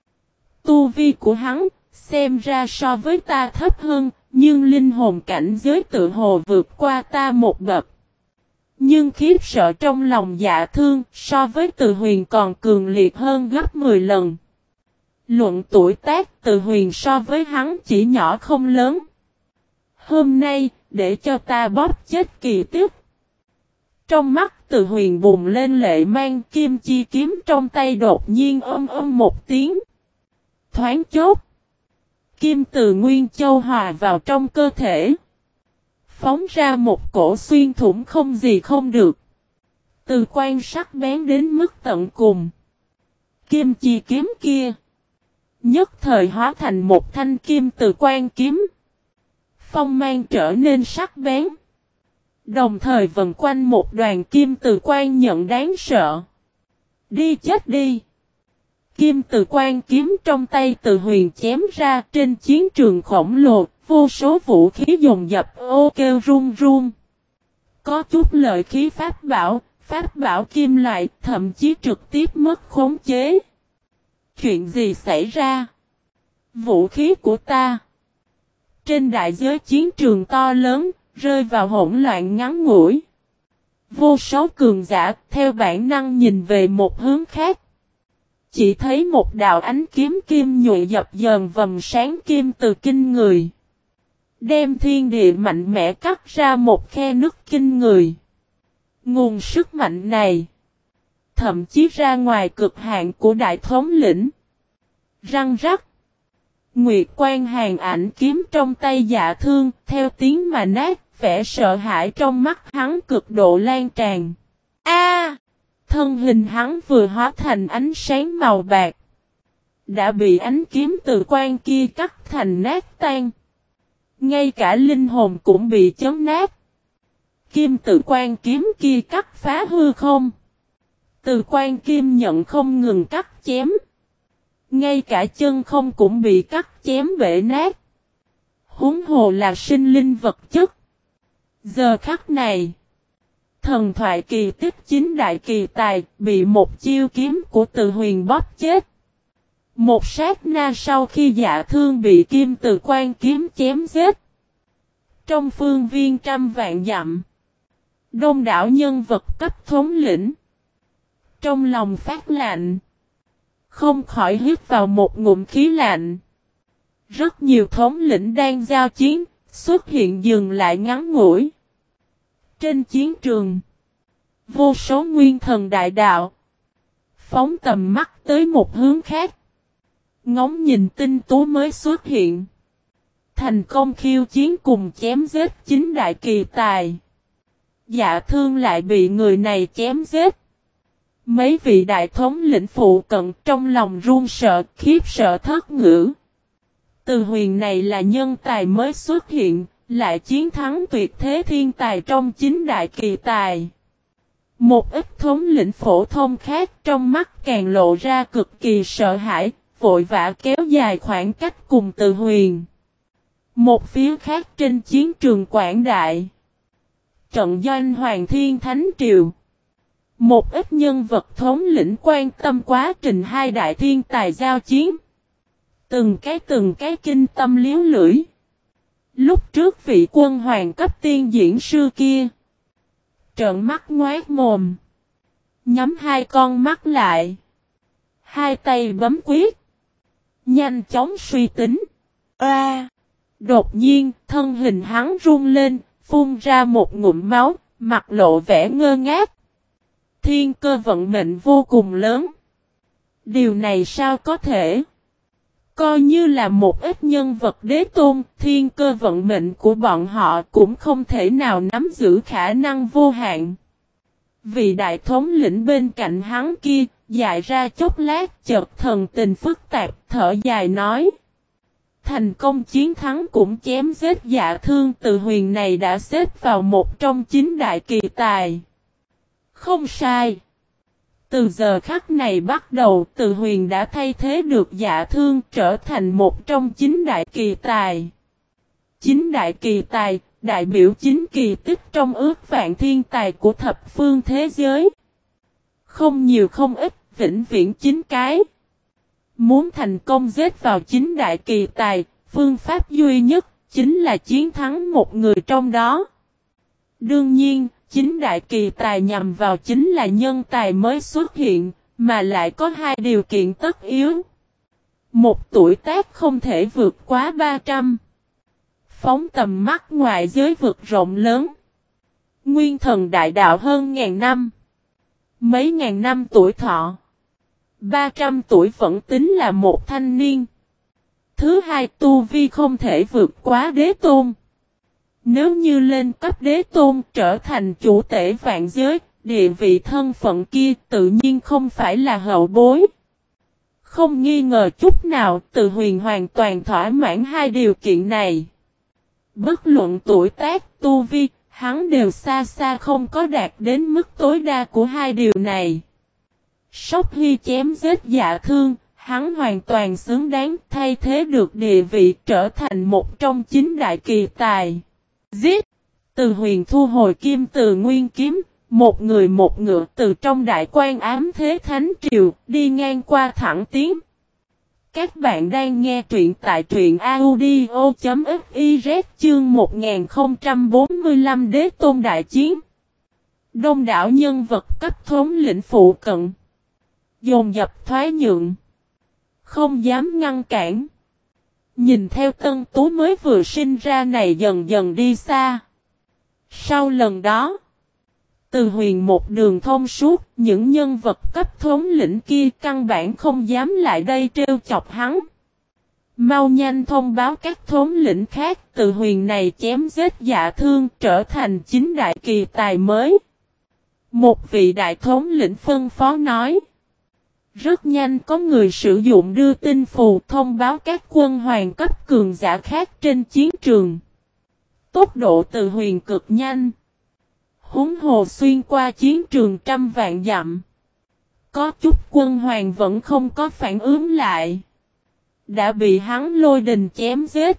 Tu vi của hắn, xem ra so với ta thấp hơn, nhưng linh hồn cảnh giới tự hồ vượt qua ta một bậc. Nhưng khiếp sợ trong lòng Dạ Thương, so với Từ Huyền còn cường liệt hơn gấp mười lần. Luận tuổi tác Từ Huyền so với hắn chỉ nhỏ không lớn. Hôm nay, để cho ta bóp chết kỳ tích. Trong mắt Từ Huyền bùng lên lệ mang kim chi kiếm trong tay đột nhiên ôm ôm một tiếng. Thoáng chốt. Kim từ Nguyên Châu hòa vào trong cơ thể. Phóng ra một cổ xuyên thủng không gì không được. Từ quan sắc bén đến mức tận cùng. Kim chi kiếm kia. Nhất thời hóa thành một thanh kim từ quan kiếm. Phong mang trở nên sắc bén. Đồng thời vần quanh một đoàn kim từ quan nhận đáng sợ. Đi chết đi. Kim Từ Quan kiếm trong tay Từ Huyền chém ra trên chiến trường khổng lồ, vô số vũ khí dồn dập ô kêu run run. Có chút lợi khí pháp bảo, pháp bảo kim loại, thậm chí trực tiếp mất khống chế. Chuyện gì xảy ra? Vũ khí của ta. Trên đại giới chiến trường to lớn, rơi vào hỗn loạn ngắn ngủi. Vô số cường giả theo bản năng nhìn về một hướng khác. Chỉ thấy một đạo ánh kiếm kim nhụy dập dờn vầng sáng kim từ kinh người. Đem thiên địa mạnh mẽ cắt ra một khe nứt kinh người. Nguồn sức mạnh này. Thậm chí ra ngoài cực hạn của đại thống lĩnh. Răng rắc. Nguyệt Quan hàng ảnh kiếm trong tay Dạ Thương theo tiếng mà nát, vẻ sợ hãi trong mắt hắn cực độ lan tràn. A! Thân hình hắn vừa hóa thành ánh sáng màu bạc. Đã bị ánh kiếm từ quan kia cắt thành nát tan. Ngay cả linh hồn cũng bị chấn nát. Kim tự quan kiếm kia cắt phá hư không. Từ quan kim nhận không ngừng cắt chém. Ngay cả chân không cũng bị cắt chém bể nát. Huống hồ là sinh linh vật chất. Giờ khắc này. Thần thoại kỳ tích chính đại kỳ tài bị một chiêu kiếm của Từ Huyền bóp chết. Một sát na sau khi Dạ Thương bị Kim Từ Quan kiếm chém giết. Trong phương viên trăm vạn dặm. Đông đảo nhân vật cấp thống lĩnh. Trong lòng phát lạnh. Không khỏi hít vào một ngụm khí lạnh. Rất nhiều thống lĩnh đang giao chiến, xuất hiện dừng lại ngắn ngủi. Trên chiến trường, vô số nguyên thần đại đạo, phóng tầm mắt tới một hướng khác. Ngóng nhìn tinh tú mới xuất hiện. Thành công khiêu chiến cùng chém giết chính đại kỳ tài. Dạ Thương lại bị người này chém giết. Mấy vị đại thống lĩnh phụ cận trong lòng run sợ, khiếp sợ thất ngữ. Từ Huyền này là nhân tài mới xuất hiện, lại chiến thắng tuyệt thế thiên tài trong chính đại kỳ tài. Một ít thống lĩnh phổ thông khác trong mắt càng lộ ra cực kỳ sợ hãi, vội vã kéo dài khoảng cách cùng Từ Huyền. Một phía khác trên chiến trường Quảng Đại. Trận doanh Hoàng Thiên Thánh Triều. Một ít nhân vật thống lĩnh quan tâm quá trình hai đại thiên tài giao chiến. Từng cái từng cái kinh tâm liếu lưỡi. Lúc trước vị quân hoàng cấp tiên diễn sư kia. Trợn mắt ngoác mồm. Nhắm hai con mắt lại. Hai tay bấm quyết. Nhanh chóng suy tính. A! Đột nhiên thân hình hắn run lên. Phun ra một ngụm máu. Mặt lộ vẻ ngơ ngác. Thiên cơ vận mệnh vô cùng lớn. Điều này sao có thể? Coi như là một ít nhân vật đế tôn, thiên cơ vận mệnh của bọn họ cũng không thể nào nắm giữ khả năng vô hạn. Vì đại thống lĩnh bên cạnh hắn kia, dại ra chốc lát chợt thần tình phức tạp, thở dài nói. Thành công chiến thắng cũng chém giết Dạ Thương, Từ Huyền này đã xếp vào một trong chín đại kỳ tài. Không sai. Từ giờ khắc này bắt đầu, Từ Huyền đã thay thế được Dạ Thương trở thành một trong chín đại kỳ tài. Chín đại kỳ tài, đại biểu chín kỳ tích trong ước vạn thiên tài của thập phương thế giới. Không nhiều không ít, vĩnh viễn chín cái. Muốn thành công giết vào chín đại kỳ tài, phương pháp duy nhất chính là chiến thắng một người trong đó. Đương nhiên, chính đại kỳ tài nhằm vào chính là nhân tài mới xuất hiện, mà lại có hai điều kiện tất yếu. Một tuổi tác không thể vượt quá ba trăm. Phóng tầm mắt ngoại giới vực rộng lớn. Nguyên thần đại đạo hơn ngàn năm. Mấy ngàn năm tuổi thọ. ba trăm tuổi vẫn tính là một thanh niên. Thứ hai, tu vi không thể vượt quá đế tôn. Nếu như lên cấp đế tôn trở thành chủ tể vạn giới, địa vị thân phận kia tự nhiên không phải là hậu bối. Không nghi ngờ chút nào, Từ Huyền hoàn toàn thỏa mãn hai điều kiện này. Bất luận tuổi tác, tu vi, hắn đều xa xa không có đạt đến mức tối đa của hai điều này. Sóc Hy chém giết Dạ Thương, hắn hoàn toàn xứng đáng thay thế được địa vị trở thành một trong chín đại kỳ tài. Giết! Từ Huyền thu hồi kim từ nguyên kiếm, một người một ngựa từ trong đại quan ám thế thánh triều, đi ngang qua thẳng tiến. Các bạn đang nghe truyện tại truyện audio.fiz chương một nghìn không trăm bốn mươi lăm Đế Tôn Đại Chiến. Đông đảo nhân vật cấp thống lĩnh phụ cận. Dồn dập thoái nhượng. Không dám ngăn cản. Nhìn theo tân tú mới vừa sinh ra này dần dần đi xa. Sau lần đó, Từ Huyền một đường thông suốt, những nhân vật cấp thống lĩnh kia căn bản không dám lại đây trêu chọc hắn. Mau nhanh thông báo các thống lĩnh khác, Từ Huyền này chém giết Dạ Thương trở thành chính đại kỳ tài mới. Một vị đại thống lĩnh phân phó nói. Rất nhanh có người sử dụng đưa tin phù thông báo các quân hoàng cấp cường giả khác trên chiến trường. Tốc độ Từ Huyền cực nhanh. Huống hồ xuyên qua chiến trường trăm vạn dặm. Có chút quân hoàng vẫn không có phản ứng lại. Đã bị hắn lôi đình chém giết.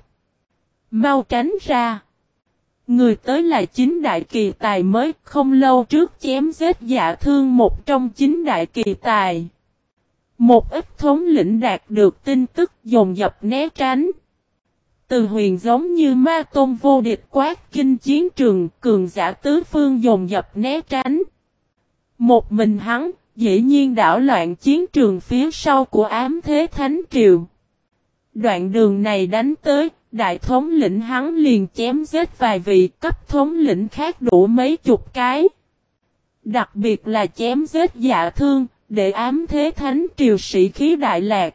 Mau tránh ra. Người tới là chính đại kỳ tài mới, không lâu trước chém giết Dạ Thương một trong chính đại kỳ tài. Một ít thống lĩnh đạt được tin tức dồn dập né tránh. Từ Huyền giống như ma tôn vô địch quát kinh chiến trường, cường giả tứ phương dồn dập né tránh. Một mình hắn, dĩ nhiên đảo loạn chiến trường phía sau của ám thế thánh triều. Đoạn đường này đánh tới, đại thống lĩnh hắn liền chém giết vài vị cấp thống lĩnh khác đủ mấy chục cái. Đặc biệt là chém giết Dạ Thương, để ám thế thánh triều sĩ khí đại lạc.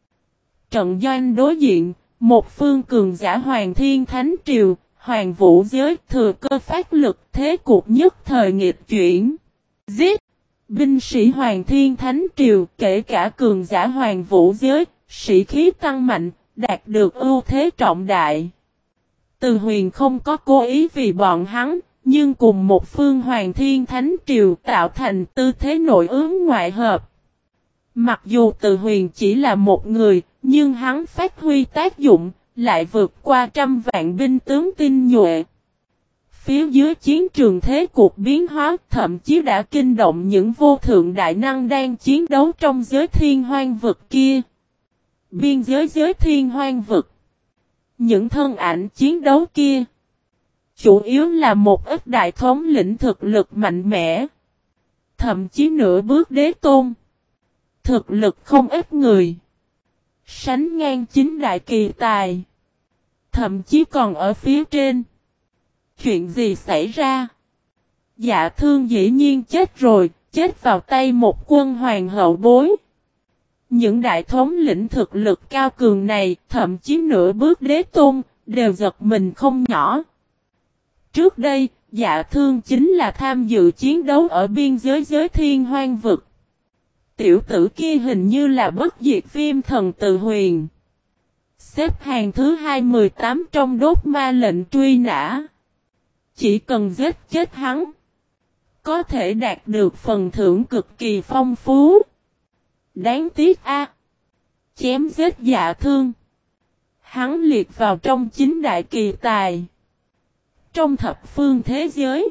Trận doanh đối diện, một phương cường giả Hoàng Thiên Thánh Triều, Hoàng Vũ Giới thừa cơ phát lực thế cuộc nhất thời nghịch chuyển. Giết! Binh sĩ Hoàng Thiên Thánh Triều kể cả cường giả Hoàng Vũ Giới, sĩ khí tăng mạnh, đạt được ưu thế trọng đại. Từ Huyền không có cố ý vì bọn hắn, nhưng cùng một phương Hoàng Thiên Thánh Triều tạo thành tư thế nội ứng ngoại hợp. Mặc dù Từ Huyền chỉ là một người, nhưng hắn phát huy tác dụng, lại vượt qua trăm vạn binh tướng tinh nhuệ. Phía dưới chiến trường thế cuộc biến hóa, thậm chí đã kinh động những vô thượng đại năng đang chiến đấu trong giới thiên hoang vực kia. Biên giới giới thiên hoang vực. Những thân ảnh chiến đấu kia, chủ yếu là một ít đại thống lĩnh thực lực mạnh mẽ. Thậm chí nửa bước đế tôn. Thực lực không ít người. Sánh ngang chính đại kỳ tài. Thậm chí còn ở phía trên. Chuyện gì xảy ra? Dạ Thương dĩ nhiên chết rồi, chết vào tay một quân hoàng hậu bối. Những đại thống lĩnh thực lực cao cường này, thậm chí nửa bước đế tôn, đều giật mình không nhỏ. Trước đây, Dạ Thương chính là tham dự chiến đấu ở biên giới giới thiên hoang vực. Tiểu tử kia hình như là bất diệt viêm thần Từ Huyền. Xếp hàng thứ hai mươi tám trong đốt ma lệnh truy nã. Chỉ cần giết chết hắn, có thể đạt được phần thưởng cực kỳ phong phú. Đáng tiếc a, chém giết Dạ Thương, hắn liệt vào trong chính đại kỳ tài. Trong thập phương thế giới,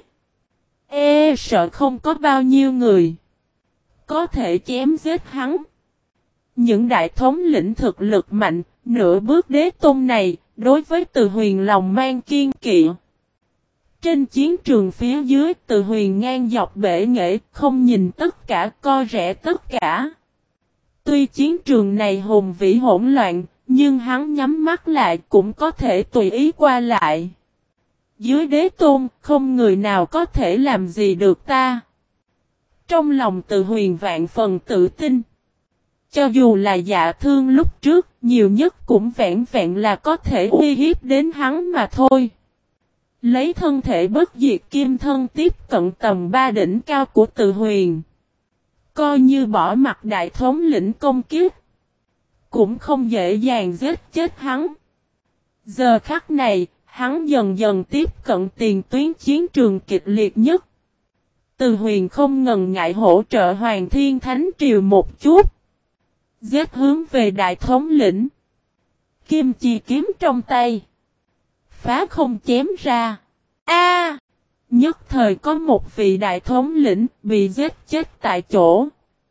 e sợ không có bao nhiêu người có thể chém giết hắn. Những đại thống lĩnh thực lực mạnh, nửa bước đế tôn này, đối với Từ Huyền lòng mang kiên kỵ. Trên chiến trường phía dưới, Từ Huyền ngang dọc bể nghệ, không nhìn tất cả, co rẽ tất cả. Tuy chiến trường này hùng vĩ hỗn loạn, nhưng hắn nhắm mắt lại cũng có thể tùy ý qua lại. Dưới đế tôn, không người nào có thể làm gì được ta. Trong lòng Từ Huyền vạn phần tự tin. Cho dù là Dạ Thương lúc trước, nhiều nhất cũng vẹn vẹn là có thể uy hiếp đến hắn mà thôi. Lấy thân thể bất diệt kim thân tiếp cận tầm ba đỉnh cao của Từ Huyền. Coi như bỏ mặt đại thống lĩnh công kiếp, cũng không dễ dàng giết chết hắn. Giờ khắc này, hắn dần dần tiếp cận tiền tuyến chiến trường kịch liệt nhất. Từ Huyền không ngần ngại hỗ trợ Hoàng Thiên Thánh Triều một chút. Giết hướng về đại thống lĩnh. Kim chi kiếm trong tay. Phá không chém ra. A! Nhất thời có một vị đại thống lĩnh bị giết chết tại chỗ.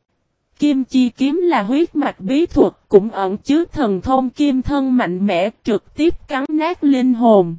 Kim chi kiếm là huyết mạch bí thuật, cũng ẩn chứa thần thông kim thân mạnh mẽ, trực tiếp cắn nát linh hồn.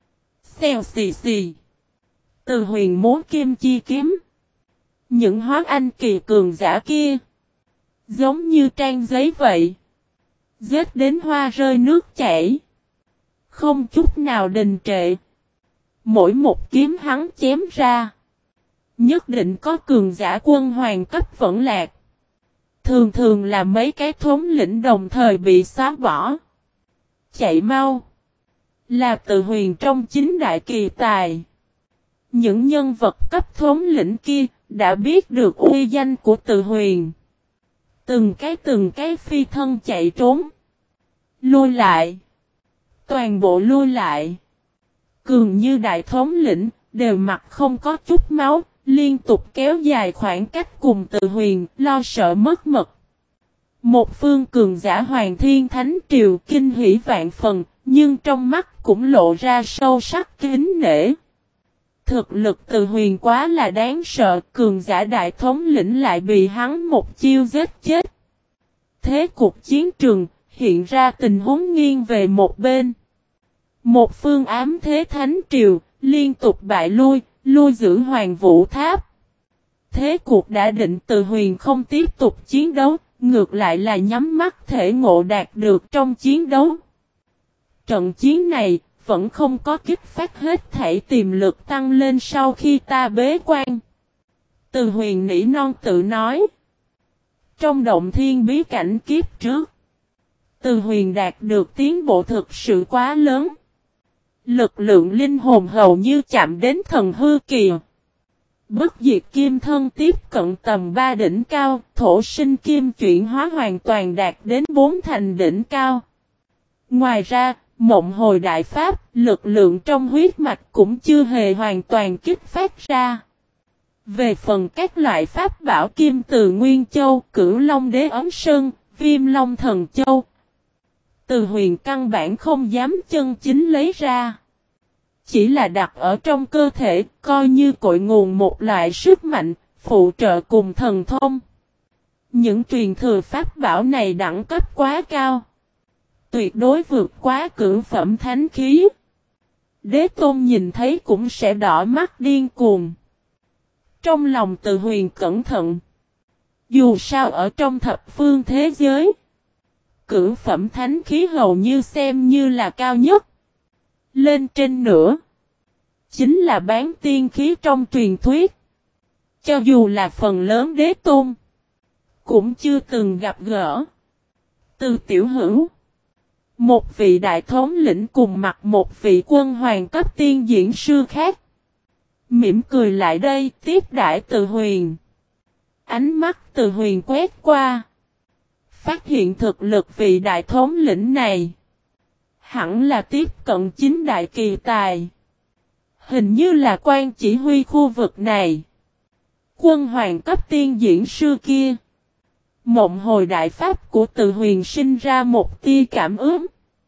Xèo xì xì. Từ huyền múa kim chi kiếm. Những hóa anh kỳ cường giả kia. Giống như trang giấy vậy. Giết đến hoa rơi nước chảy. Không chút nào đình trệ. Mỗi một kiếm hắn chém ra. Nhất định có cường giả quân hoàng cấp vẫn lạc. Thường thường là mấy cái thống lĩnh đồng thời bị xóa bỏ. Chạy mau. Là Từ Huyền trong chính đại kỳ tài. Những nhân vật cấp thống lĩnh kia đã biết được uy danh của Từ Huyền. Từng cái từng cái phi thân chạy trốn. Lui lại. Toàn bộ lui lại. Cường như đại thống lĩnh, đều mặt không có chút máu, liên tục kéo dài khoảng cách cùng Từ Huyền, lo sợ mất mật. Một phương cường giả Hoàng Thiên Thánh Triều kinh hỉ vạn phần, nhưng trong mắt cũng lộ ra sâu sắc kính nể. Thực lực Từ Huyền quá là đáng sợ, cường giả đại thống lĩnh lại bị hắn một chiêu giết chết. Thế cục chiến trường, hiện ra tình huống nghiêng về một bên. Một phương ám thế Thánh Triều, liên tục bại lui, lui giữ Hoàng Vũ Tháp. Thế cuộc đã định, Từ Huyền không tiếp tục chiến đấu, ngược lại là nhắm mắt thể ngộ đạt được trong chiến đấu. Trận chiến này, vẫn không có kích phát hết thảy tiềm lực tăng lên sau khi ta bế quan. Từ Huyền nỉ non tự nói. Trong động thiên bí cảnh kiếp trước, Từ Huyền đạt được tiến bộ thực sự quá lớn. Lực lượng linh hồn hầu như chạm đến thần hư kỳ. Bất diệt kim thân tiếp cận tầm ba đỉnh cao, thổ sinh kim chuyển hóa hoàn toàn đạt đến bốn thành đỉnh cao. Ngoài ra, mộng hồi đại pháp, lực lượng trong huyết mạch cũng chưa hề hoàn toàn kích phát ra. Về phần các loại pháp bảo kim từ Nguyên Châu, Cửu Long Đế Ấm Sơn, Viêm Long Thần Châu, Từ Huyền căn bản không dám chân chính lấy ra. Chỉ là đặt ở trong cơ thể, coi như cội nguồn một loại sức mạnh, phụ trợ cùng thần thông. Những truyền thừa pháp bảo này đẳng cấp quá cao. Tuyệt đối vượt quá cửu phẩm thánh khí. Đế Tôn nhìn thấy cũng sẽ đỏ mắt điên cuồng. Trong lòng Từ Huyền cẩn thận. Dù sao ở trong thập phương thế giới, cửu phẩm thánh khí hầu như xem như là cao nhất. Lên trên nữa, chính là bán tiên khí trong truyền thuyết. Cho dù là phần lớn Đế Tôn, cũng chưa từng gặp gỡ. Từ Tiểu Hữu, một vị đại thống lĩnh cùng mặt một vị quân hoàng cấp tiên diễn sư khác, mỉm cười lại đây tiếp đãi Từ Huyền. Ánh mắt Từ Huyền quét qua, phát hiện thực lực vị đại thống lĩnh này hẳn là tiếp cận chính đại kỳ tài. Hình như là quan chỉ huy khu vực này. Quân hoàng cấp tiên diễn sư kia. Mộng hồi đại pháp của Từ Huyền sinh ra một tia cảm ứng.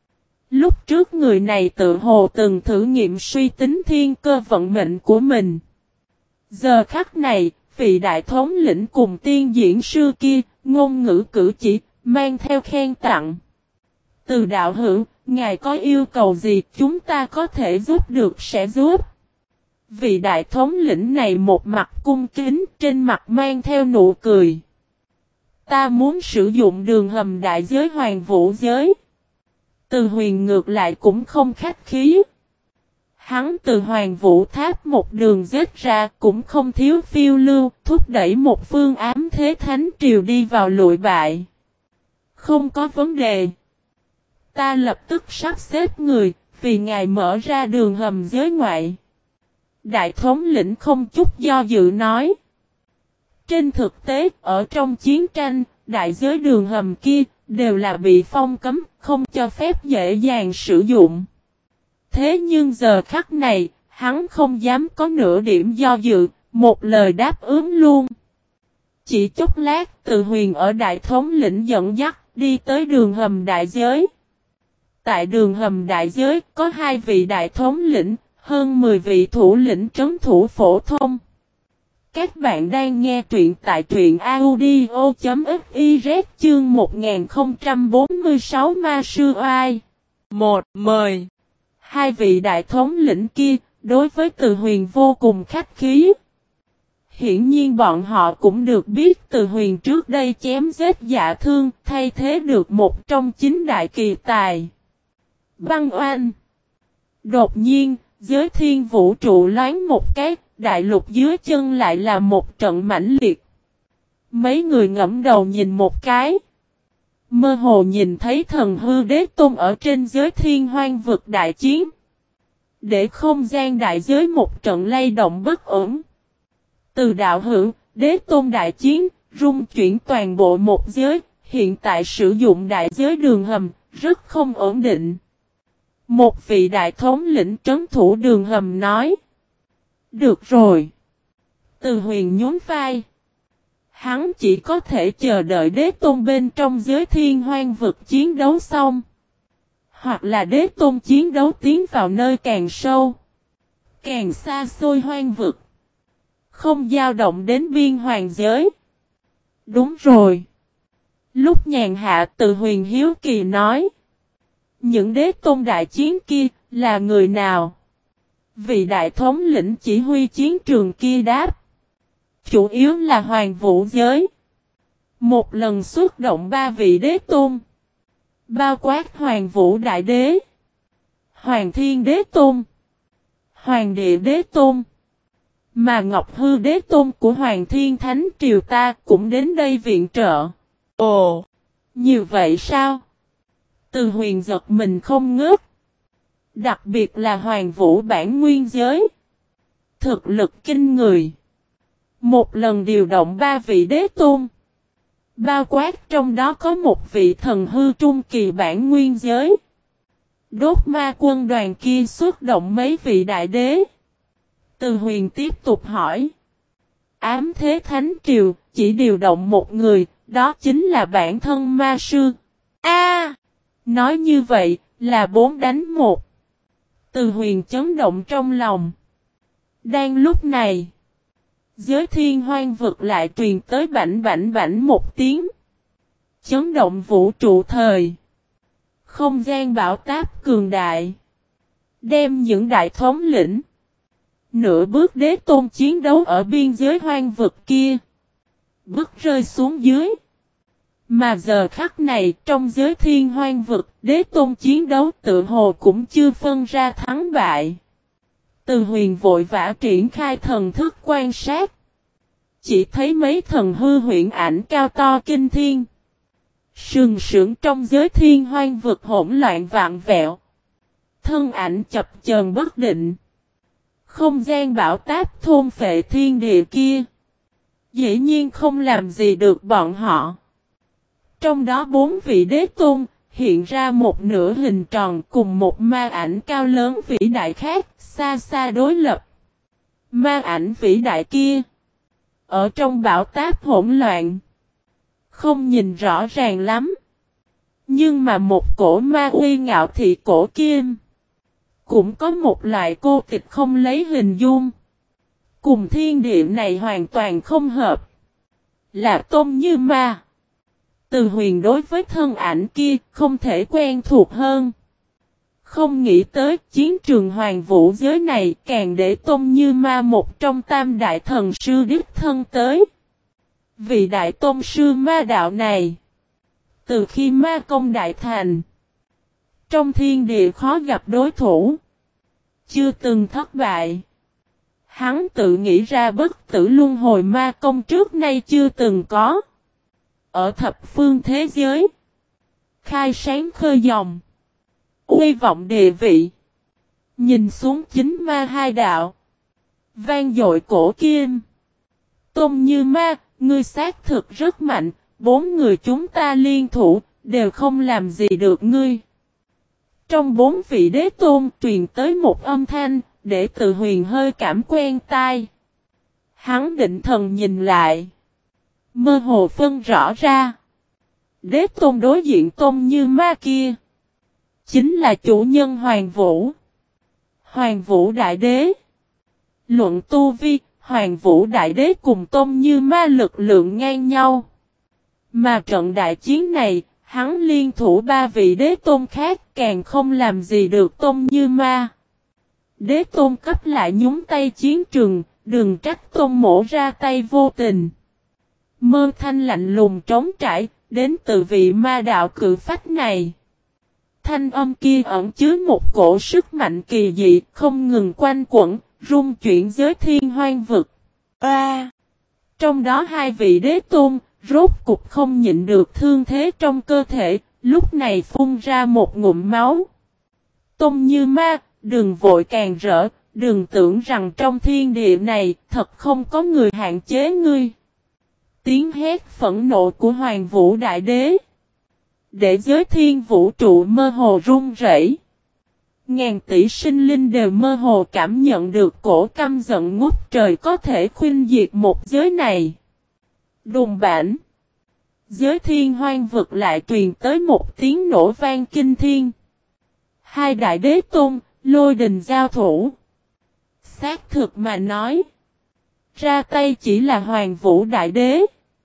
Lúc trước người này tự hồ từng thử nghiệm suy tính thiên cơ vận mệnh của mình. Giờ khắc này, vị đại thống lĩnh cùng tiên diễn sư kia, ngôn ngữ cử chỉ, mang theo khen tặng. Từ đạo hữu, ngài có yêu cầu gì chúng ta có thể giúp được sẽ giúp. Vị đại thống lĩnh này một mặt cung kính, trên mặt mang theo nụ cười. Ta muốn sử dụng đường hầm đại giới Hoàng Vũ giới. Từ Huyền ngược lại cũng không khách khí. Hắn từ Hoàng Vũ Tháp một đường giết ra cũng không thiếu phiêu lưu, thúc đẩy một phương ám thế Thánh Triều đi vào lụi bại. Không có vấn đề. Ta lập tức sắp xếp người, vì ngài mở ra đường hầm giới ngoại. Đại thống lĩnh không chút do dự nói. Trên thực tế, ở trong chiến tranh, đại giới đường hầm kia, đều là bị phong cấm, không cho phép dễ dàng sử dụng. Thế nhưng giờ khắc này, hắn không dám có nửa điểm do dự, một lời đáp ứng luôn. Chỉ chốc lát, Từ Huyền ở đại thống lĩnh dẫn dắt, đi tới đường hầm đại giới. Tại đường hầm đại giới, có hai vị đại thống lĩnh, hơn mười vị thủ lĩnh trấn thủ phổ thông. Các bạn đang nghe truyện tại truyện audio.fiz chương một nghìn không trăm bốn mươi sáu Ma Sư Oai. Một, mời. Hai vị đại thống lĩnh kia, đối với Từ Huyền vô cùng khách khí. Hiển nhiên bọn họ cũng được biết Từ Huyền trước đây chém giết Dạ Thương, thay thế được một trong chín đại kỳ tài. Băng Oanh. Đột nhiên, giới thiên vũ trụ loáng một cái, đại lục dưới chân lại là một trận mãnh liệt. Mấy người ngẫm đầu nhìn một cái. Mơ hồ nhìn thấy thần hư đế tôn ở trên giới thiên hoang vực đại chiến. Để không gian đại giới một trận lay động bất ổn. Từ đạo hữu, đế tôn đại chiến, rung chuyển toàn bộ một giới, hiện tại sử dụng đại giới đường hầm, rất không ổn định. Một vị đại thống lĩnh trấn thủ đường hầm nói. Được rồi. Từ Huyền nhún vai. Hắn chỉ có thể chờ đợi đế tôn bên trong giới thiên hoang vực chiến đấu xong. Hoặc là đế tôn chiến đấu tiến vào nơi càng sâu. Càng xa xôi hoang vực. Không dao động đến biên hoàng giới. Đúng rồi. Lúc nhàn hạ Từ Huyền hiếu kỳ nói. Những đế tôn đại chiến kia là người nào? Vị đại thống lĩnh chỉ huy chiến trường kia đáp. Chủ yếu là hoàng vũ giới. Một lần xuất động ba vị đế tôn. Bao quát hoàng vũ đại đế. Hoàng thiên đế tôn. Hoàng địa đế tôn. Mà Ngọc Hư đế tôn của Hoàng Thiên Thánh Triều ta cũng đến đây viện trợ. Ồ! Nhiều vậy sao? Từ Huyền giật mình không ngớt. Đặc biệt là Hoàng Vũ bản nguyên giới. Thực lực kinh người. Một lần điều động ba vị đế tôn. Bao quát trong đó có một vị thần hư trung kỳ bản nguyên giới. Đốt ma quân đoàn kia xuất động mấy vị đại đế. Từ Huyền tiếp tục hỏi. Ám thế Thánh Triều chỉ điều động một người, đó chính là bản thân ma sư. A, nói như vậy là bốn đánh một. Từ Huyền chấn động trong lòng. Đang lúc này, giới thiên hoang vực lại truyền tới bảnh bảnh bảnh một tiếng. Chấn động vũ trụ thời. Không gian bão táp cường đại. Đem những đại thống lĩnh. Nửa bước đế tôn chiến đấu ở biên giới hoang vực kia. Bước rơi xuống dưới. Mà giờ khắc này trong giới thiên hoang vực, đế tôn chiến đấu tự hồ cũng chưa phân ra thắng bại. Từ Huyền vội vã triển khai thần thức quan sát. Chỉ thấy mấy thần hư huyễn ảnh cao to kinh thiên. Sừng sững trong giới thiên hoang vực hỗn loạn vạn vẹo. Thân ảnh chập chờn bất định. Không gian bão táp thôn phệ thiên địa kia. Dĩ nhiên không làm gì được bọn họ. Trong đó bốn vị đế tôn hiện ra một nửa hình tròn cùng một ma ảnh cao lớn vĩ đại khác xa xa đối lập. Ma ảnh vĩ đại kia. Ở trong bão táp hỗn loạn. Không nhìn rõ ràng lắm. Nhưng mà một cổ ma uy ngạo thị cổ kim. Cũng có một loại cô tịch không lấy hình dung. Cùng thiên địa này hoàn toàn không hợp. Là Tôn Như Ma. Từ Huyền đối với thân ảnh kia không thể quen thuộc hơn. Không nghĩ tới chiến trường hoàng vũ giới này càng để Tôn Như Ma một trong tam đại thần sư đích thân tới. Vị đại tôn sư ma đạo này. Từ khi ma công đại thành. Trong thiên địa khó gặp đối thủ. Chưa từng thất bại. Hắn tự nghĩ ra bất tử luân hồi ma công trước nay chưa từng có. Ở thập phương thế giới. Khai sáng khơi dòng. Uy vọng địa vị. Nhìn xuống chính ma hai đạo. Vang dội cổ kim. Tôn Như Ma, ngươi xác thực rất mạnh. Bốn người chúng ta liên thủ, đều không làm gì được ngươi. Trong bốn vị đế tôn truyền tới một âm thanh, để Từ Huyền hơi cảm quen tai. Hắn định thần nhìn lại. mơ hồ phân rõ ra. Đế tôn đối diện Tôn Như Ma kia, chính là chủ nhân Hoàng Vũ. Hoàng Vũ Đại Đế. Luận tu vi, Hoàng Vũ Đại Đế cùng Tôn Như Ma lực lượng ngang nhau. Mà trận đại chiến này, hắn liên thủ ba vị đế tôn khác càng không làm gì được Tôn Như Ma. Đế tôn cấp lại nhúng tay chiến trường, đừng trách Tôn Mỗ ra tay vô tình. Mơ thanh lạnh lùng trống trải, đến từ vị ma đạo cự phách này. Thanh âm kia ẩn chứa một cổ sức mạnh kỳ dị, không ngừng quanh quẩn, rung chuyển giới thiên hoang vực. A! À, trong đó hai vị đế tôn, rốt cục không nhịn được thương thế trong cơ thể, lúc này phun ra một ngụm máu. Tôn Như Ma, đừng vội càng rỡ, đừng tưởng rằng trong thiên địa này thật không có người hạn chế ngươi. Tiếng hét phẫn nộ của Hoàng Vũ Đại Đế, để giới thiên vũ trụ mơ hồ run rẩy. Ngàn tỷ sinh linh đều mơ hồ cảm nhận được cổ căm giận ngút trời có thể khuynh diệt một giới này. Đùng bản. Giới thiên hoang vực lại truyền tới một tiếng nổ vang kinh thiên. Hai đại đế tôn, lôi đình giao thủ. Xác thực mà nói, ra tay chỉ là Hoàng Vũ Đại Đế.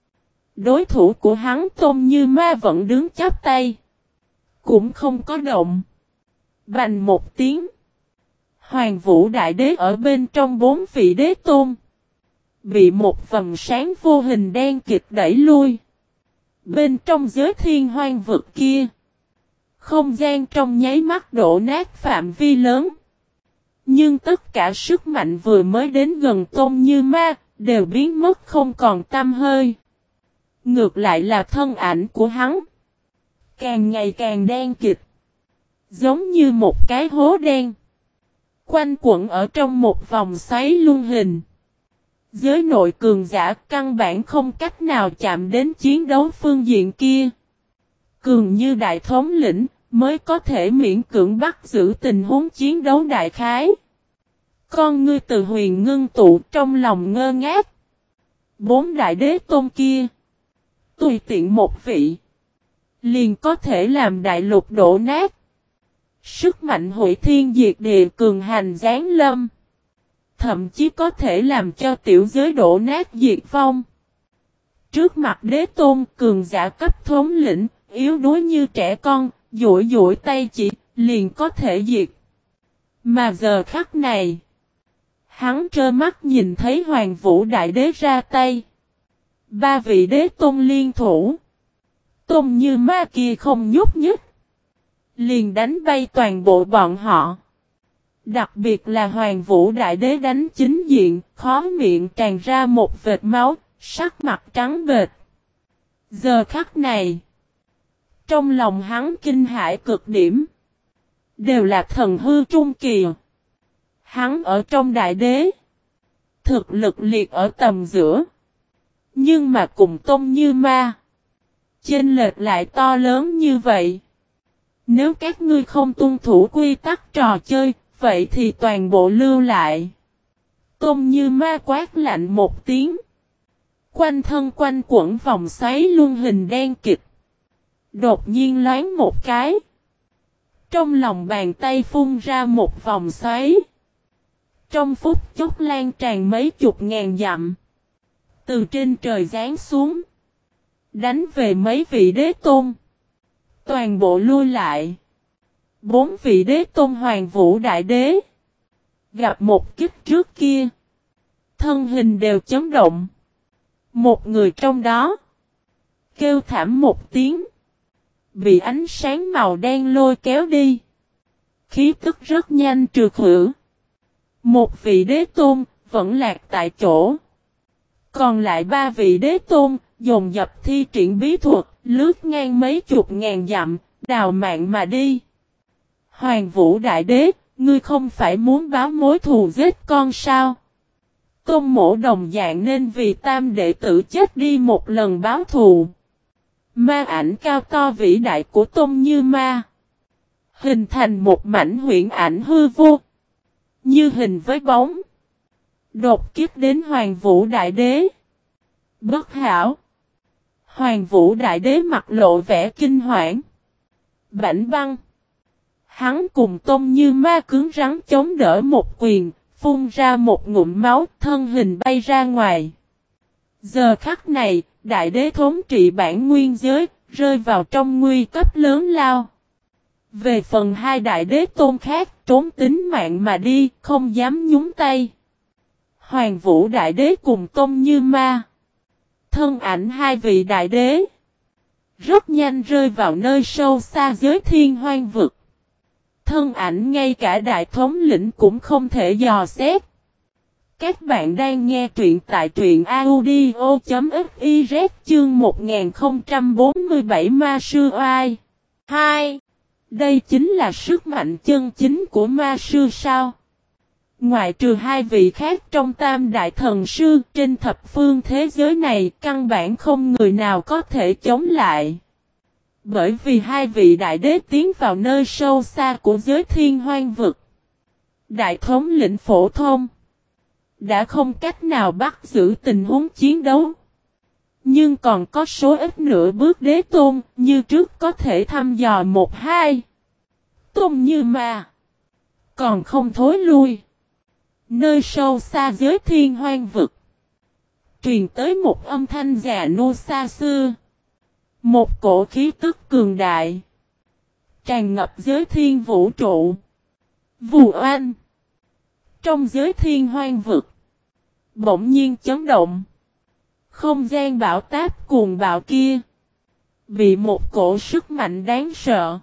Đối thủ của hắn Tôn Như Ma vẫn đứng chắp tay, cũng không có động. Bành một tiếng, Hoàng Vũ Đại Đế ở bên trong bốn vị đế tôn, bị một vầng sáng vô hình đen kịt đẩy lui. Bên trong giới thiên hoang vực kia, không gian trong nháy mắt đổ nát phạm vi lớn. Nhưng tất cả sức mạnh vừa mới đến gần Tôn Như Ma, đều biến mất không còn tăm hơi. Ngược lại là thân ảnh của hắn, càng ngày càng đen kịt, giống như một cái hố đen, quanh quẩn ở trong một vòng xoáy luân hình. Giới nội cường giả căn bản không cách nào chạm đến chiến đấu phương diện kia. Cường như đại thống lĩnh, mới có thể miễn cưỡng bắt giữ tình huống chiến đấu đại khái. Con ngươi từ huyền ngưng tụ trong lòng ngơ ngác. Bốn đại đế tôn kia, tùy tiện một vị, liền có thể làm đại lục đổ nát. Sức mạnh hủy thiên diệt địa cường hành giáng lâm, thậm chí có thể làm cho tiểu giới đổ nát diệt vong. Trước mặt đế tôn cường giả cấp thống lĩnh, yếu đuối như trẻ con, duỗi duỗi tay chỉ, liền có thể diệt. Mà giờ khắc này, hắn trơ mắt nhìn thấy Hoàng Vũ Đại Đế ra tay. Ba vị đế tôn liên thủ, Tôn Như Ma kia không nhúc nhích, liền đánh bay toàn bộ bọn họ. Đặc biệt là Hoàng Vũ Đại Đế đánh chính diện, khó miệng tràn ra một vệt máu, sắc mặt trắng bệch. Giờ khắc này, trong lòng hắn kinh hãi cực điểm. Đều là thần hư trung kỳ. Hắn ở trong Đại Đế, thực lực liệt ở tầm giữa. Nhưng mà cùng Tôn Như Ma, chênh lệch lại to lớn như vậy. Nếu các ngươi không tuân thủ quy tắc trò chơi, vậy thì toàn bộ lưu lại. Tôn Như Ma quát lạnh một tiếng. Quanh thân quanh quẩn vòng xoáy luân hình đen kịch. Đột nhiên loáng một cái. Trong lòng bàn tay phun ra một vòng xoáy. Trong phút chốc lan tràn mấy chục ngàn dặm. Từ trên trời giáng xuống, đánh về mấy vị đế tôn. Toàn bộ lui lại. Bốn vị đế tôn Hoàng Vũ Đại Đế, gặp một kích trước kia, thân hình đều chấn động. Một người trong đó, kêu thảm một tiếng, bị ánh sáng màu đen lôi kéo đi. Khí tức rất nhanh trừ khử. Một vị đế tôn, vẫn lạc tại chỗ. Còn lại ba vị đế tôn, dồn dập thi triển bí thuật, lướt ngang mấy chục ngàn dặm, đào mạng mà đi. Hoàng Vũ Đại Đế, ngươi không phải muốn báo mối thù giết con sao? Tôn Mỗ đồng dạng nên vì tam đệ tử chết đi một lần báo thù. Ma ảnh cao to vĩ đại của Tôn Như Ma, hình thành một mảnh huyễn ảnh hư vô, như hình với bóng. Đột kích đến Hoàng Vũ Đại Đế. Bất hảo. Hoàng Vũ Đại Đế mặt lộ vẻ kinh hoảng. Bảnh băng. Hắn cùng Tôn Như Ma cứng rắn chống đỡ một quyền, phun ra một ngụm máu, thân hình bay ra ngoài. Giờ khắc này, Đại Đế thống trị bản nguyên giới, rơi vào trong nguy cấp lớn lao. Về phần hai Đại Đế Tôn khác, trốn tính mạng mà đi, không dám nhúng tay. Hoàng Vũ Đại Đế cùng Tôn Như Ma. Thân ảnh hai vị Đại Đế. Rất nhanh rơi vào nơi sâu xa giới thiên hoang vực. Thân ảnh ngay cả đại thống lĩnh cũng không thể dò xét. Các bạn đang nghe truyện tại truyện audio chấm fiz chương một nghìn không trăm bốn mươi bảy Ma Sư Oai. hai. Đây chính là sức mạnh chân chính của Ma Sư sao? Ngoại trừ hai vị khác trong tam đại thần sư trên thập phương thế giới này căn bản không người nào có thể chống lại. Bởi vì hai vị đại đế tiến vào nơi sâu xa của giới thiên hoang vực. Đại thống lĩnh phổ thông đã không cách nào bắt giữ tình huống chiến đấu. Nhưng còn có số ít nửa bước đế tôn như trước có thể thăm dò một hai. Tôn Như Ma còn không thối lui. Nơi sâu xa giới thiên hoang vực. Truyền tới một âm thanh già nua xa xưa. Một cổ khí tức cường đại. Tràn ngập giới thiên vũ trụ. Vù oanh. Trong giới thiên hoang vực. Bỗng nhiên chấn động. Không gian bão táp cuồng bạo kia. Bị một cổ sức mạnh đáng sợ.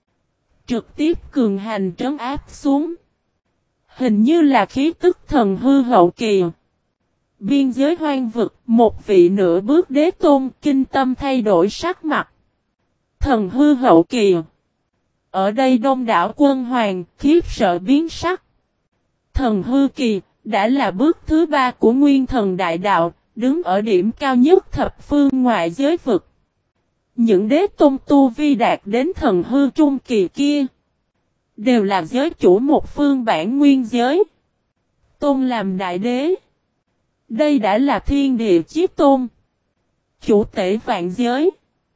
Trực tiếp cường hành trấn áp xuống. Hình như là khí tức thần hư hậu kỳ. Biên giới hoang vực, một vị nửa bước đế tôn kinh tâm thay đổi sắc mặt. Thần hư hậu kỳ. Ở đây đông đảo quân hoàng, khiếp sợ biến sắc. Thần hư kỳ, đã là bước thứ ba của nguyên thần đại đạo, đứng ở điểm cao nhất thập phương ngoại giới vực. Những đế tôn tu vi đạt đến thần hư trung kỳ kia. Đều là giới chủ một phương bản nguyên giới. Tôn làm đại đế. Đây đã là thiên địa chiếc tôn. Chủ tể vạn giới.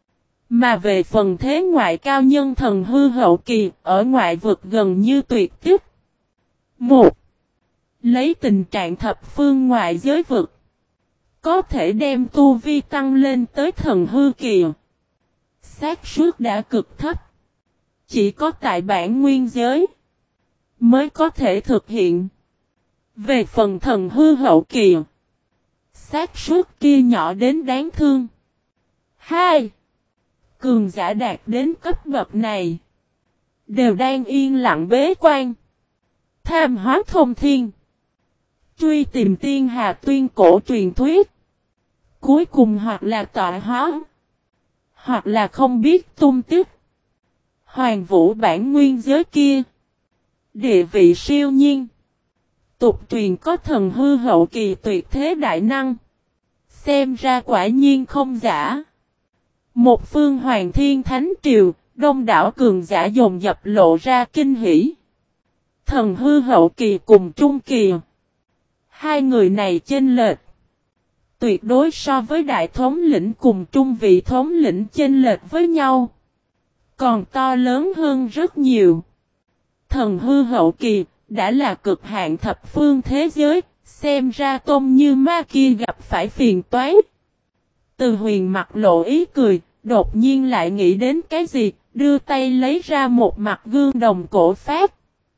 Mà về phần thế ngoại cao nhân thần hư hậu kỳ ở ngoại vực gần như tuyệt tích. một. Lấy tình trạng thập phương ngoại giới vực. Có thể đem tu vi tăng lên tới thần hư kỳ. Xác suất đã cực thấp. Chỉ có tại bản nguyên giới. Mới có thể thực hiện. Về phần thần hư hậu kỳ. Xác suất kia nhỏ đến đáng thương. hai. Cường giả đạt đến cấp bậc này. Đều đang yên lặng bế quan. Tham hóa thông thiên. Truy tìm tiên hà tuyên cổ truyền thuyết. Cuối cùng hoặc là tọa hóa. Hoặc là không biết tung tích. Hoàng vũ bản nguyên giới kia. Địa vị siêu nhiên. Tục truyền có thần hư hậu kỳ tuyệt thế đại năng. Xem ra quả nhiên không giả. Một phương hoàng thiên thánh triều, đông đảo cường giả dồn dập lộ ra kinh hỉ. Thần hư hậu kỳ cùng trung kỳ. Hai người này chênh lệch. Tuyệt đối so với đại thống lĩnh cùng trung vị thống lĩnh chênh lệch với nhau. Còn to lớn hơn rất nhiều. Thần hư hậu kỳ đã là cực hạn thập phương thế giới, xem ra Tôn Như Ma kia gặp phải phiền toái. Từ Huyền mặt lộ ý cười, đột nhiên lại nghĩ đến cái gì, đưa tay lấy ra một mặt gương đồng cổ pháp.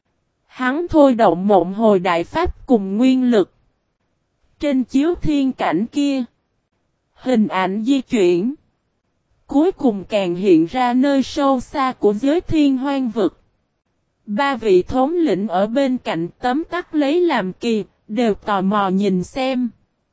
Hắn thôi động mộng hồi đại pháp cùng nguyên lực. Trên chiếu thiên cảnh kia, hình ảnh di chuyển. Cuối cùng càng hiện ra nơi sâu xa của giới thiên hoang vực. Ba vị thống lĩnh ở bên cạnh tấm tắc lấy làm kỳ, đều tò mò nhìn xem.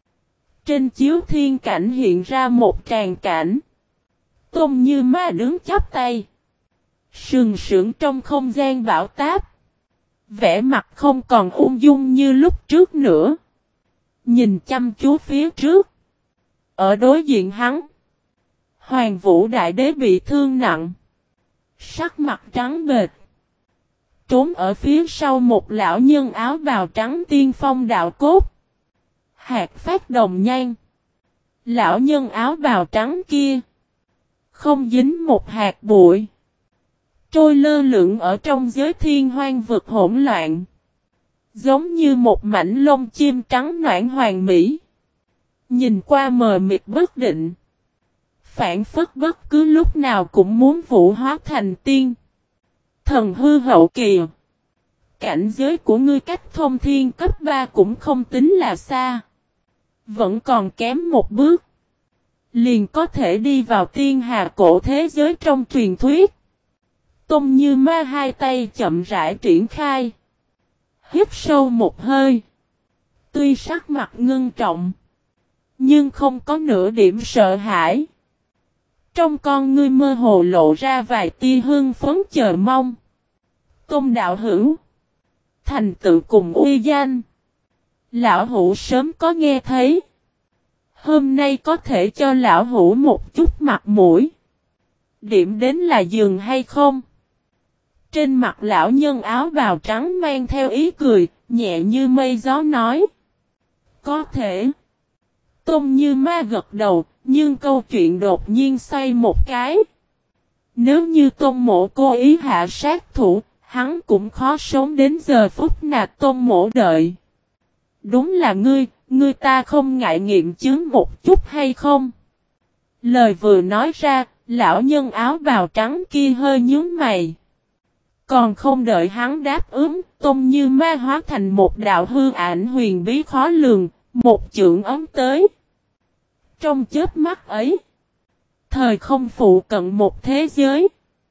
Trên chiếu thiên cảnh hiện ra một tràng cảnh. Tôn Như Ma đứng chắp tay. Sừng sững trong không gian bão táp. Vẻ mặt không còn ung dung như lúc trước nữa. Nhìn chăm chú phía trước. Ở đối diện hắn. Hoàng Vũ Đại Đế bị thương nặng. Sắc mặt trắng bệch. Trốn ở phía sau một lão nhân áo bào trắng tiên phong đạo cốt. Hạt phát đồng nhan. Lão nhân áo bào trắng kia. Không dính một hạt bụi. Trôi lơ lửng ở trong giới thiên hoang vực hỗn loạn. Giống như một mảnh lông chim trắng noãn hoàn mỹ. Nhìn qua mờ mịt bất định. Phản phất bất cứ lúc nào cũng muốn vũ hóa thành tiên. Thần hư hậu kỳ. Cảnh giới của ngươi cách thông thiên cấp ba cũng không tính là xa. Vẫn còn kém một bước. Liền có thể đi vào tiên hà cổ thế giới trong truyền thuyết. Tôn Như Ma hai tay chậm rãi triển khai. Hít sâu một hơi. Tuy sắc mặt ngưng trọng. Nhưng không có nửa điểm sợ hãi. Trong con ngươi mơ hồ lộ ra vài tia hương phấn chờ mong. Tôn đạo hữu. Thành tựu cùng uy danh. Lão hữu sớm có nghe thấy. Hôm nay có thể cho lão hữu một chút mặt mũi. Điểm đến là giường hay không? Trên mặt lão nhân áo bào trắng mang theo ý cười, nhẹ như mây gió nói. Có thể. Tôn Như Ma gật đầu, nhưng câu chuyện đột nhiên xoay một cái. Nếu như Tôn Mộ cố ý hạ sát thủ, hắn cũng khó sống đến giờ phút nạt Tôn Mộ đợi. Đúng là ngươi, ngươi ta không ngại nghiệm chứng một chút hay không? Lời vừa nói ra, lão nhân áo bào trắng kia hơi nhướng mày. Còn không đợi hắn đáp ứng, Tôn Như Ma hóa thành một đạo hư ảnh huyền bí khó lường, một chưởng ấm tới. Trong chớp mắt ấy, thời không phụ cận một thế giới,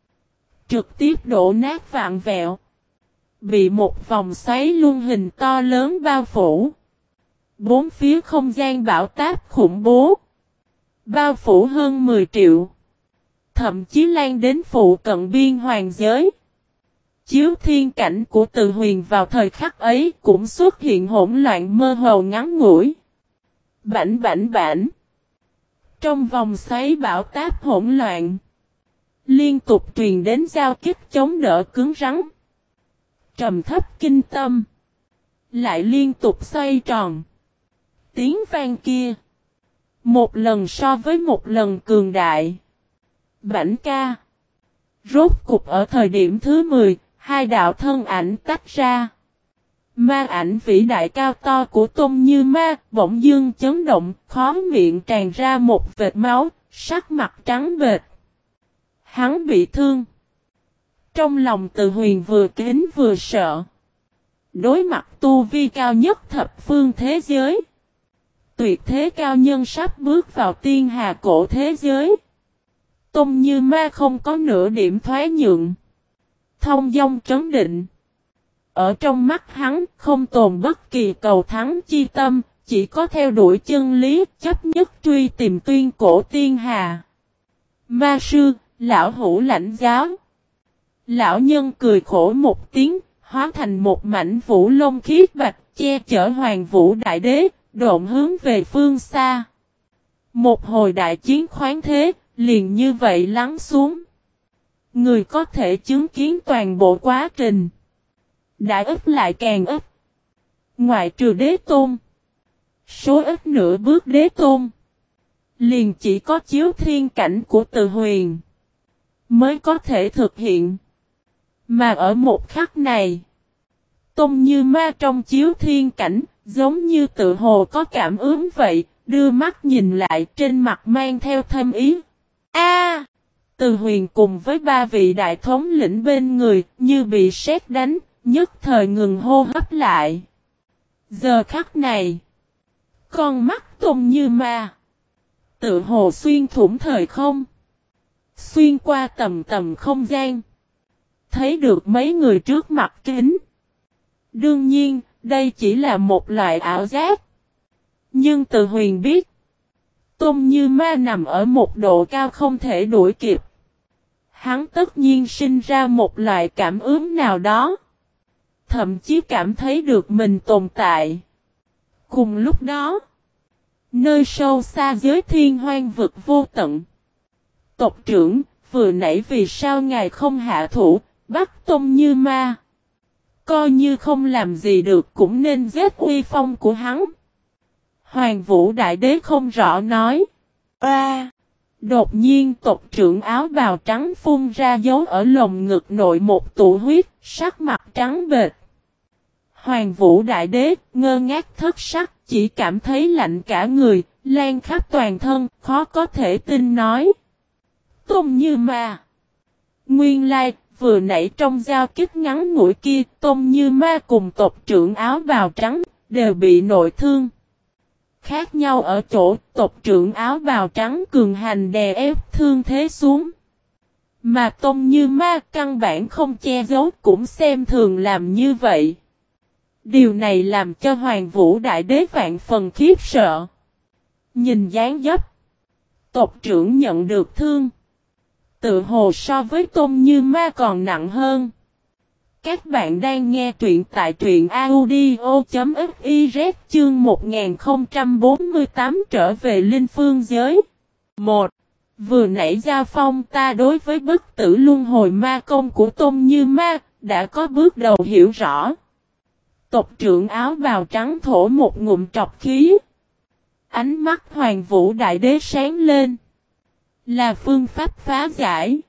trực tiếp đổ nát vạn vẹo, bị một vòng xoáy luân hình to lớn bao phủ. Bốn phía không gian bão táp khủng bố, bao phủ hơn mười triệu, thậm chí lan đến phụ cận biên hoàng giới. Chiếu thiên cảnh của Từ Huyền vào thời khắc ấy cũng xuất hiện hỗn loạn mơ hồ ngắn ngủi. Bảnh bảnh bảnh. Trong vòng xoáy bão táp hỗn loạn, liên tục truyền đến giao kích chống đỡ cứng rắn. Trầm thấp kinh tâm, lại liên tục xoay tròn. Tiếng vang kia, một lần so với một lần cường đại. Bảnh ca. Rốt cục ở thời điểm thứ mười, hai đạo thân ảnh tách ra. Ma ảnh vĩ đại cao to của Tôn Như Ma bỗng dưng chấn động, khó miệng tràn ra một vệt máu, sắc mặt trắng bệch. Hắn bị thương. Trong lòng Từ Huyền vừa kính vừa sợ. Đối mặt tu vi cao nhất thập phương thế giới, tuyệt thế cao nhân sắp bước vào tiên hà cổ thế giới. Tôn Như Ma không có nửa điểm thoái nhượng. Thông dong trấn định. Ở trong mắt hắn không tồn bất kỳ cầu thắng chi tâm, chỉ có theo đuổi chân lý chấp nhất truy tìm tuyên cổ tiên hà. Ma sư, lão hữu lãnh giáo. Lão nhân cười khổ một tiếng, hóa thành một mảnh vũ lông khiết bạch che chở hoàng vũ đại đế, độn hướng về phương xa. Một hồi đại chiến khoáng thế, liền như vậy lắng xuống. Người có thể chứng kiến toàn bộ quá trình. Đã ít lại càng ít. Ngoại trừ đế tôn, số ít nửa bước đế tôn, liền chỉ có chiếu thiên cảnh của Từ Huyền mới có thể thực hiện. Mà ở một khắc này, Tôn Như Ma trong chiếu thiên cảnh, giống như tự hồ có cảm ứng vậy, đưa mắt nhìn lại, trên mặt mang theo thâm ý. A! Từ Huyền cùng với ba vị đại thống lĩnh bên người, như bị sét đánh, nhất thời ngừng hô hấp lại. Giờ khắc này, con mắt Tôn Như Ma tự hồ xuyên thủng thời không, xuyên qua tầm tầm không gian, thấy được mấy người trước mặt kính. Đương nhiên, đây chỉ là một loại ảo giác. Nhưng Từ Huyền biết, Tôn Như Ma nằm ở một độ cao không thể đuổi kịp. Hắn tất nhiên sinh ra một loại cảm ứng nào đó. Thậm chí cảm thấy được mình tồn tại. Cùng lúc đó, nơi sâu xa giới thiên hoang vực vô tận, tộc trưởng, vừa nãy vì sao ngài không hạ thủ, bắt Tôn Như Ma? Coi như không làm gì được cũng nên giết uy phong của hắn. Hoàng Vũ Đại Đế không rõ nói. Oa! Đột nhiên tộc trưởng áo bào trắng phun ra dấu ở lồng ngực nội một tụ huyết, sắc mặt trắng bệch. Hoàng Vũ Đại Đế ngơ ngác thất sắc, chỉ cảm thấy lạnh cả người, lan khắp toàn thân, khó có thể tin nói. Tôn Như Ma! Nguyên lai, vừa nãy trong giao kích ngắn ngủi kia, Tôn Như Ma cùng tộc trưởng áo bào trắng, đều bị nội thương. Khác nhau ở chỗ, tộc trưởng áo bào trắng cường hành đè ép thương thế xuống. Mà Tôn Như Ma căn bản không che giấu cũng xem thường làm như vậy. Điều này làm cho Hoàng Vũ Đại Đế vạn phần khiếp sợ. Nhìn dáng dấp, tộc trưởng nhận được thương. Tự hồ so với Tôn Như Ma còn nặng hơn. Các bạn đang nghe truyện tại truyện audio.fiz chương một nghìn không trăm bốn mươi tám trở về Linh Phương Giới. một. Vừa nãy giao phong ta đối với bất tử luân hồi ma công của Tôn Như Ma đã có bước đầu hiểu rõ. Tộc trưởng áo bào trắng thổ một ngụm trọc khí. Ánh mắt Hoàng Vũ Đại Đế sáng lên. Là phương pháp phá giải.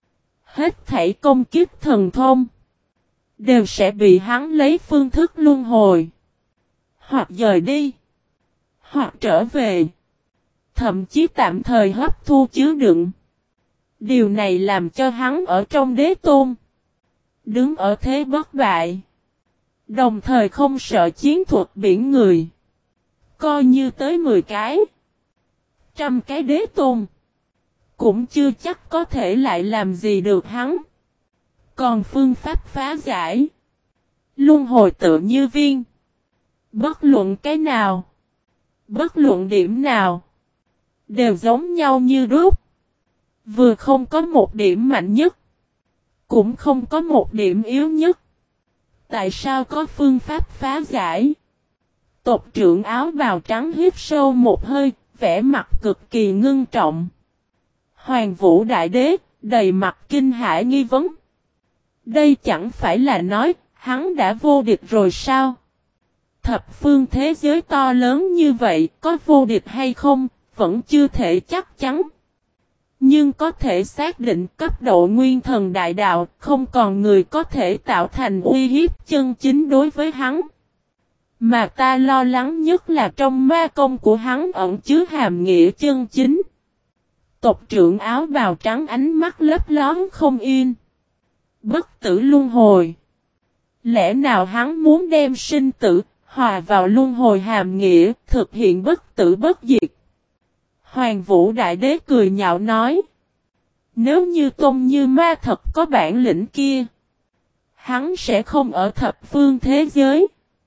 Hết thảy công kiếp thần thông đều sẽ bị hắn lấy phương thức luân hồi. Hoặc dời đi. Hoặc trở về. Thậm chí tạm thời hấp thu chứa đựng. Điều này làm cho hắn ở trong đế tôn. Đứng ở thế bất bại. Đồng thời không sợ chiến thuật biển người. Coi như tới mười cái. Trăm cái đế tôn. Cũng chưa chắc có thể lại làm gì được hắn. Còn phương pháp phá giải. Luân hồi tự như viên. Bất luận cái nào. Bất luận điểm nào. Đều giống nhau như đúc. Vừa không có một điểm mạnh nhất. Cũng không có một điểm yếu nhất. Tại sao có phương pháp phá giải? Tộc trưởng áo bào trắng hít sâu một hơi. Vẻ mặt cực kỳ ngưng trọng. Hoàng Vũ Đại Đế đầy mặt kinh hãi nghi vấn. Đây chẳng phải là nói, hắn đã vô địch rồi sao? Thập phương thế giới to lớn như vậy, có vô địch hay không, vẫn chưa thể chắc chắn. Nhưng có thể xác định cấp độ nguyên thần đại đạo, không còn người có thể tạo thành uy hiếp chân chính đối với hắn. Mà ta lo lắng nhất là trong ma công của hắn ẩn chứa hàm nghĩa chân chính. Tộc trưởng áo bào trắng ánh mắt lấp lón không yên. Bất tử luân hồi. Lẽ nào hắn muốn đem sinh tử, hòa vào luân hồi hàm nghĩa, thực hiện bất tử bất diệt? Hoàng Vũ Đại Đế cười nhạo nói. Nếu như Tôn Như Ma thật có bản lĩnh kia, hắn sẽ không ở thập phương thế giới,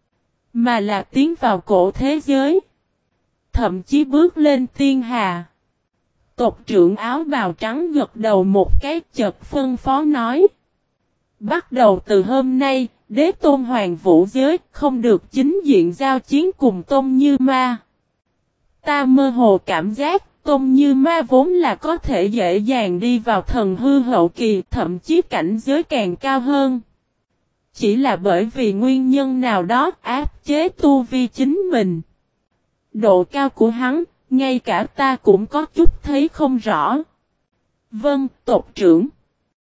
mà là tiến vào cổ thế giới. Thậm chí bước lên tiên hà. Tộc trưởng áo bào trắng gật đầu một cái chợt phân phó nói. Bắt đầu từ hôm nay, đế tôn Hoàng Vũ Giới không được chính diện giao chiến cùng Tôn Như Ma. Ta mơ hồ cảm giác Tôn Như Ma vốn là có thể dễ dàng đi vào thần hư hậu kỳ, thậm chí cảnh giới càng cao hơn. Chỉ là bởi vì nguyên nhân nào đó áp chế tu vi chính mình. Độ cao của hắn, ngay cả ta cũng có chút thấy không rõ. Vâng, tộc trưởng.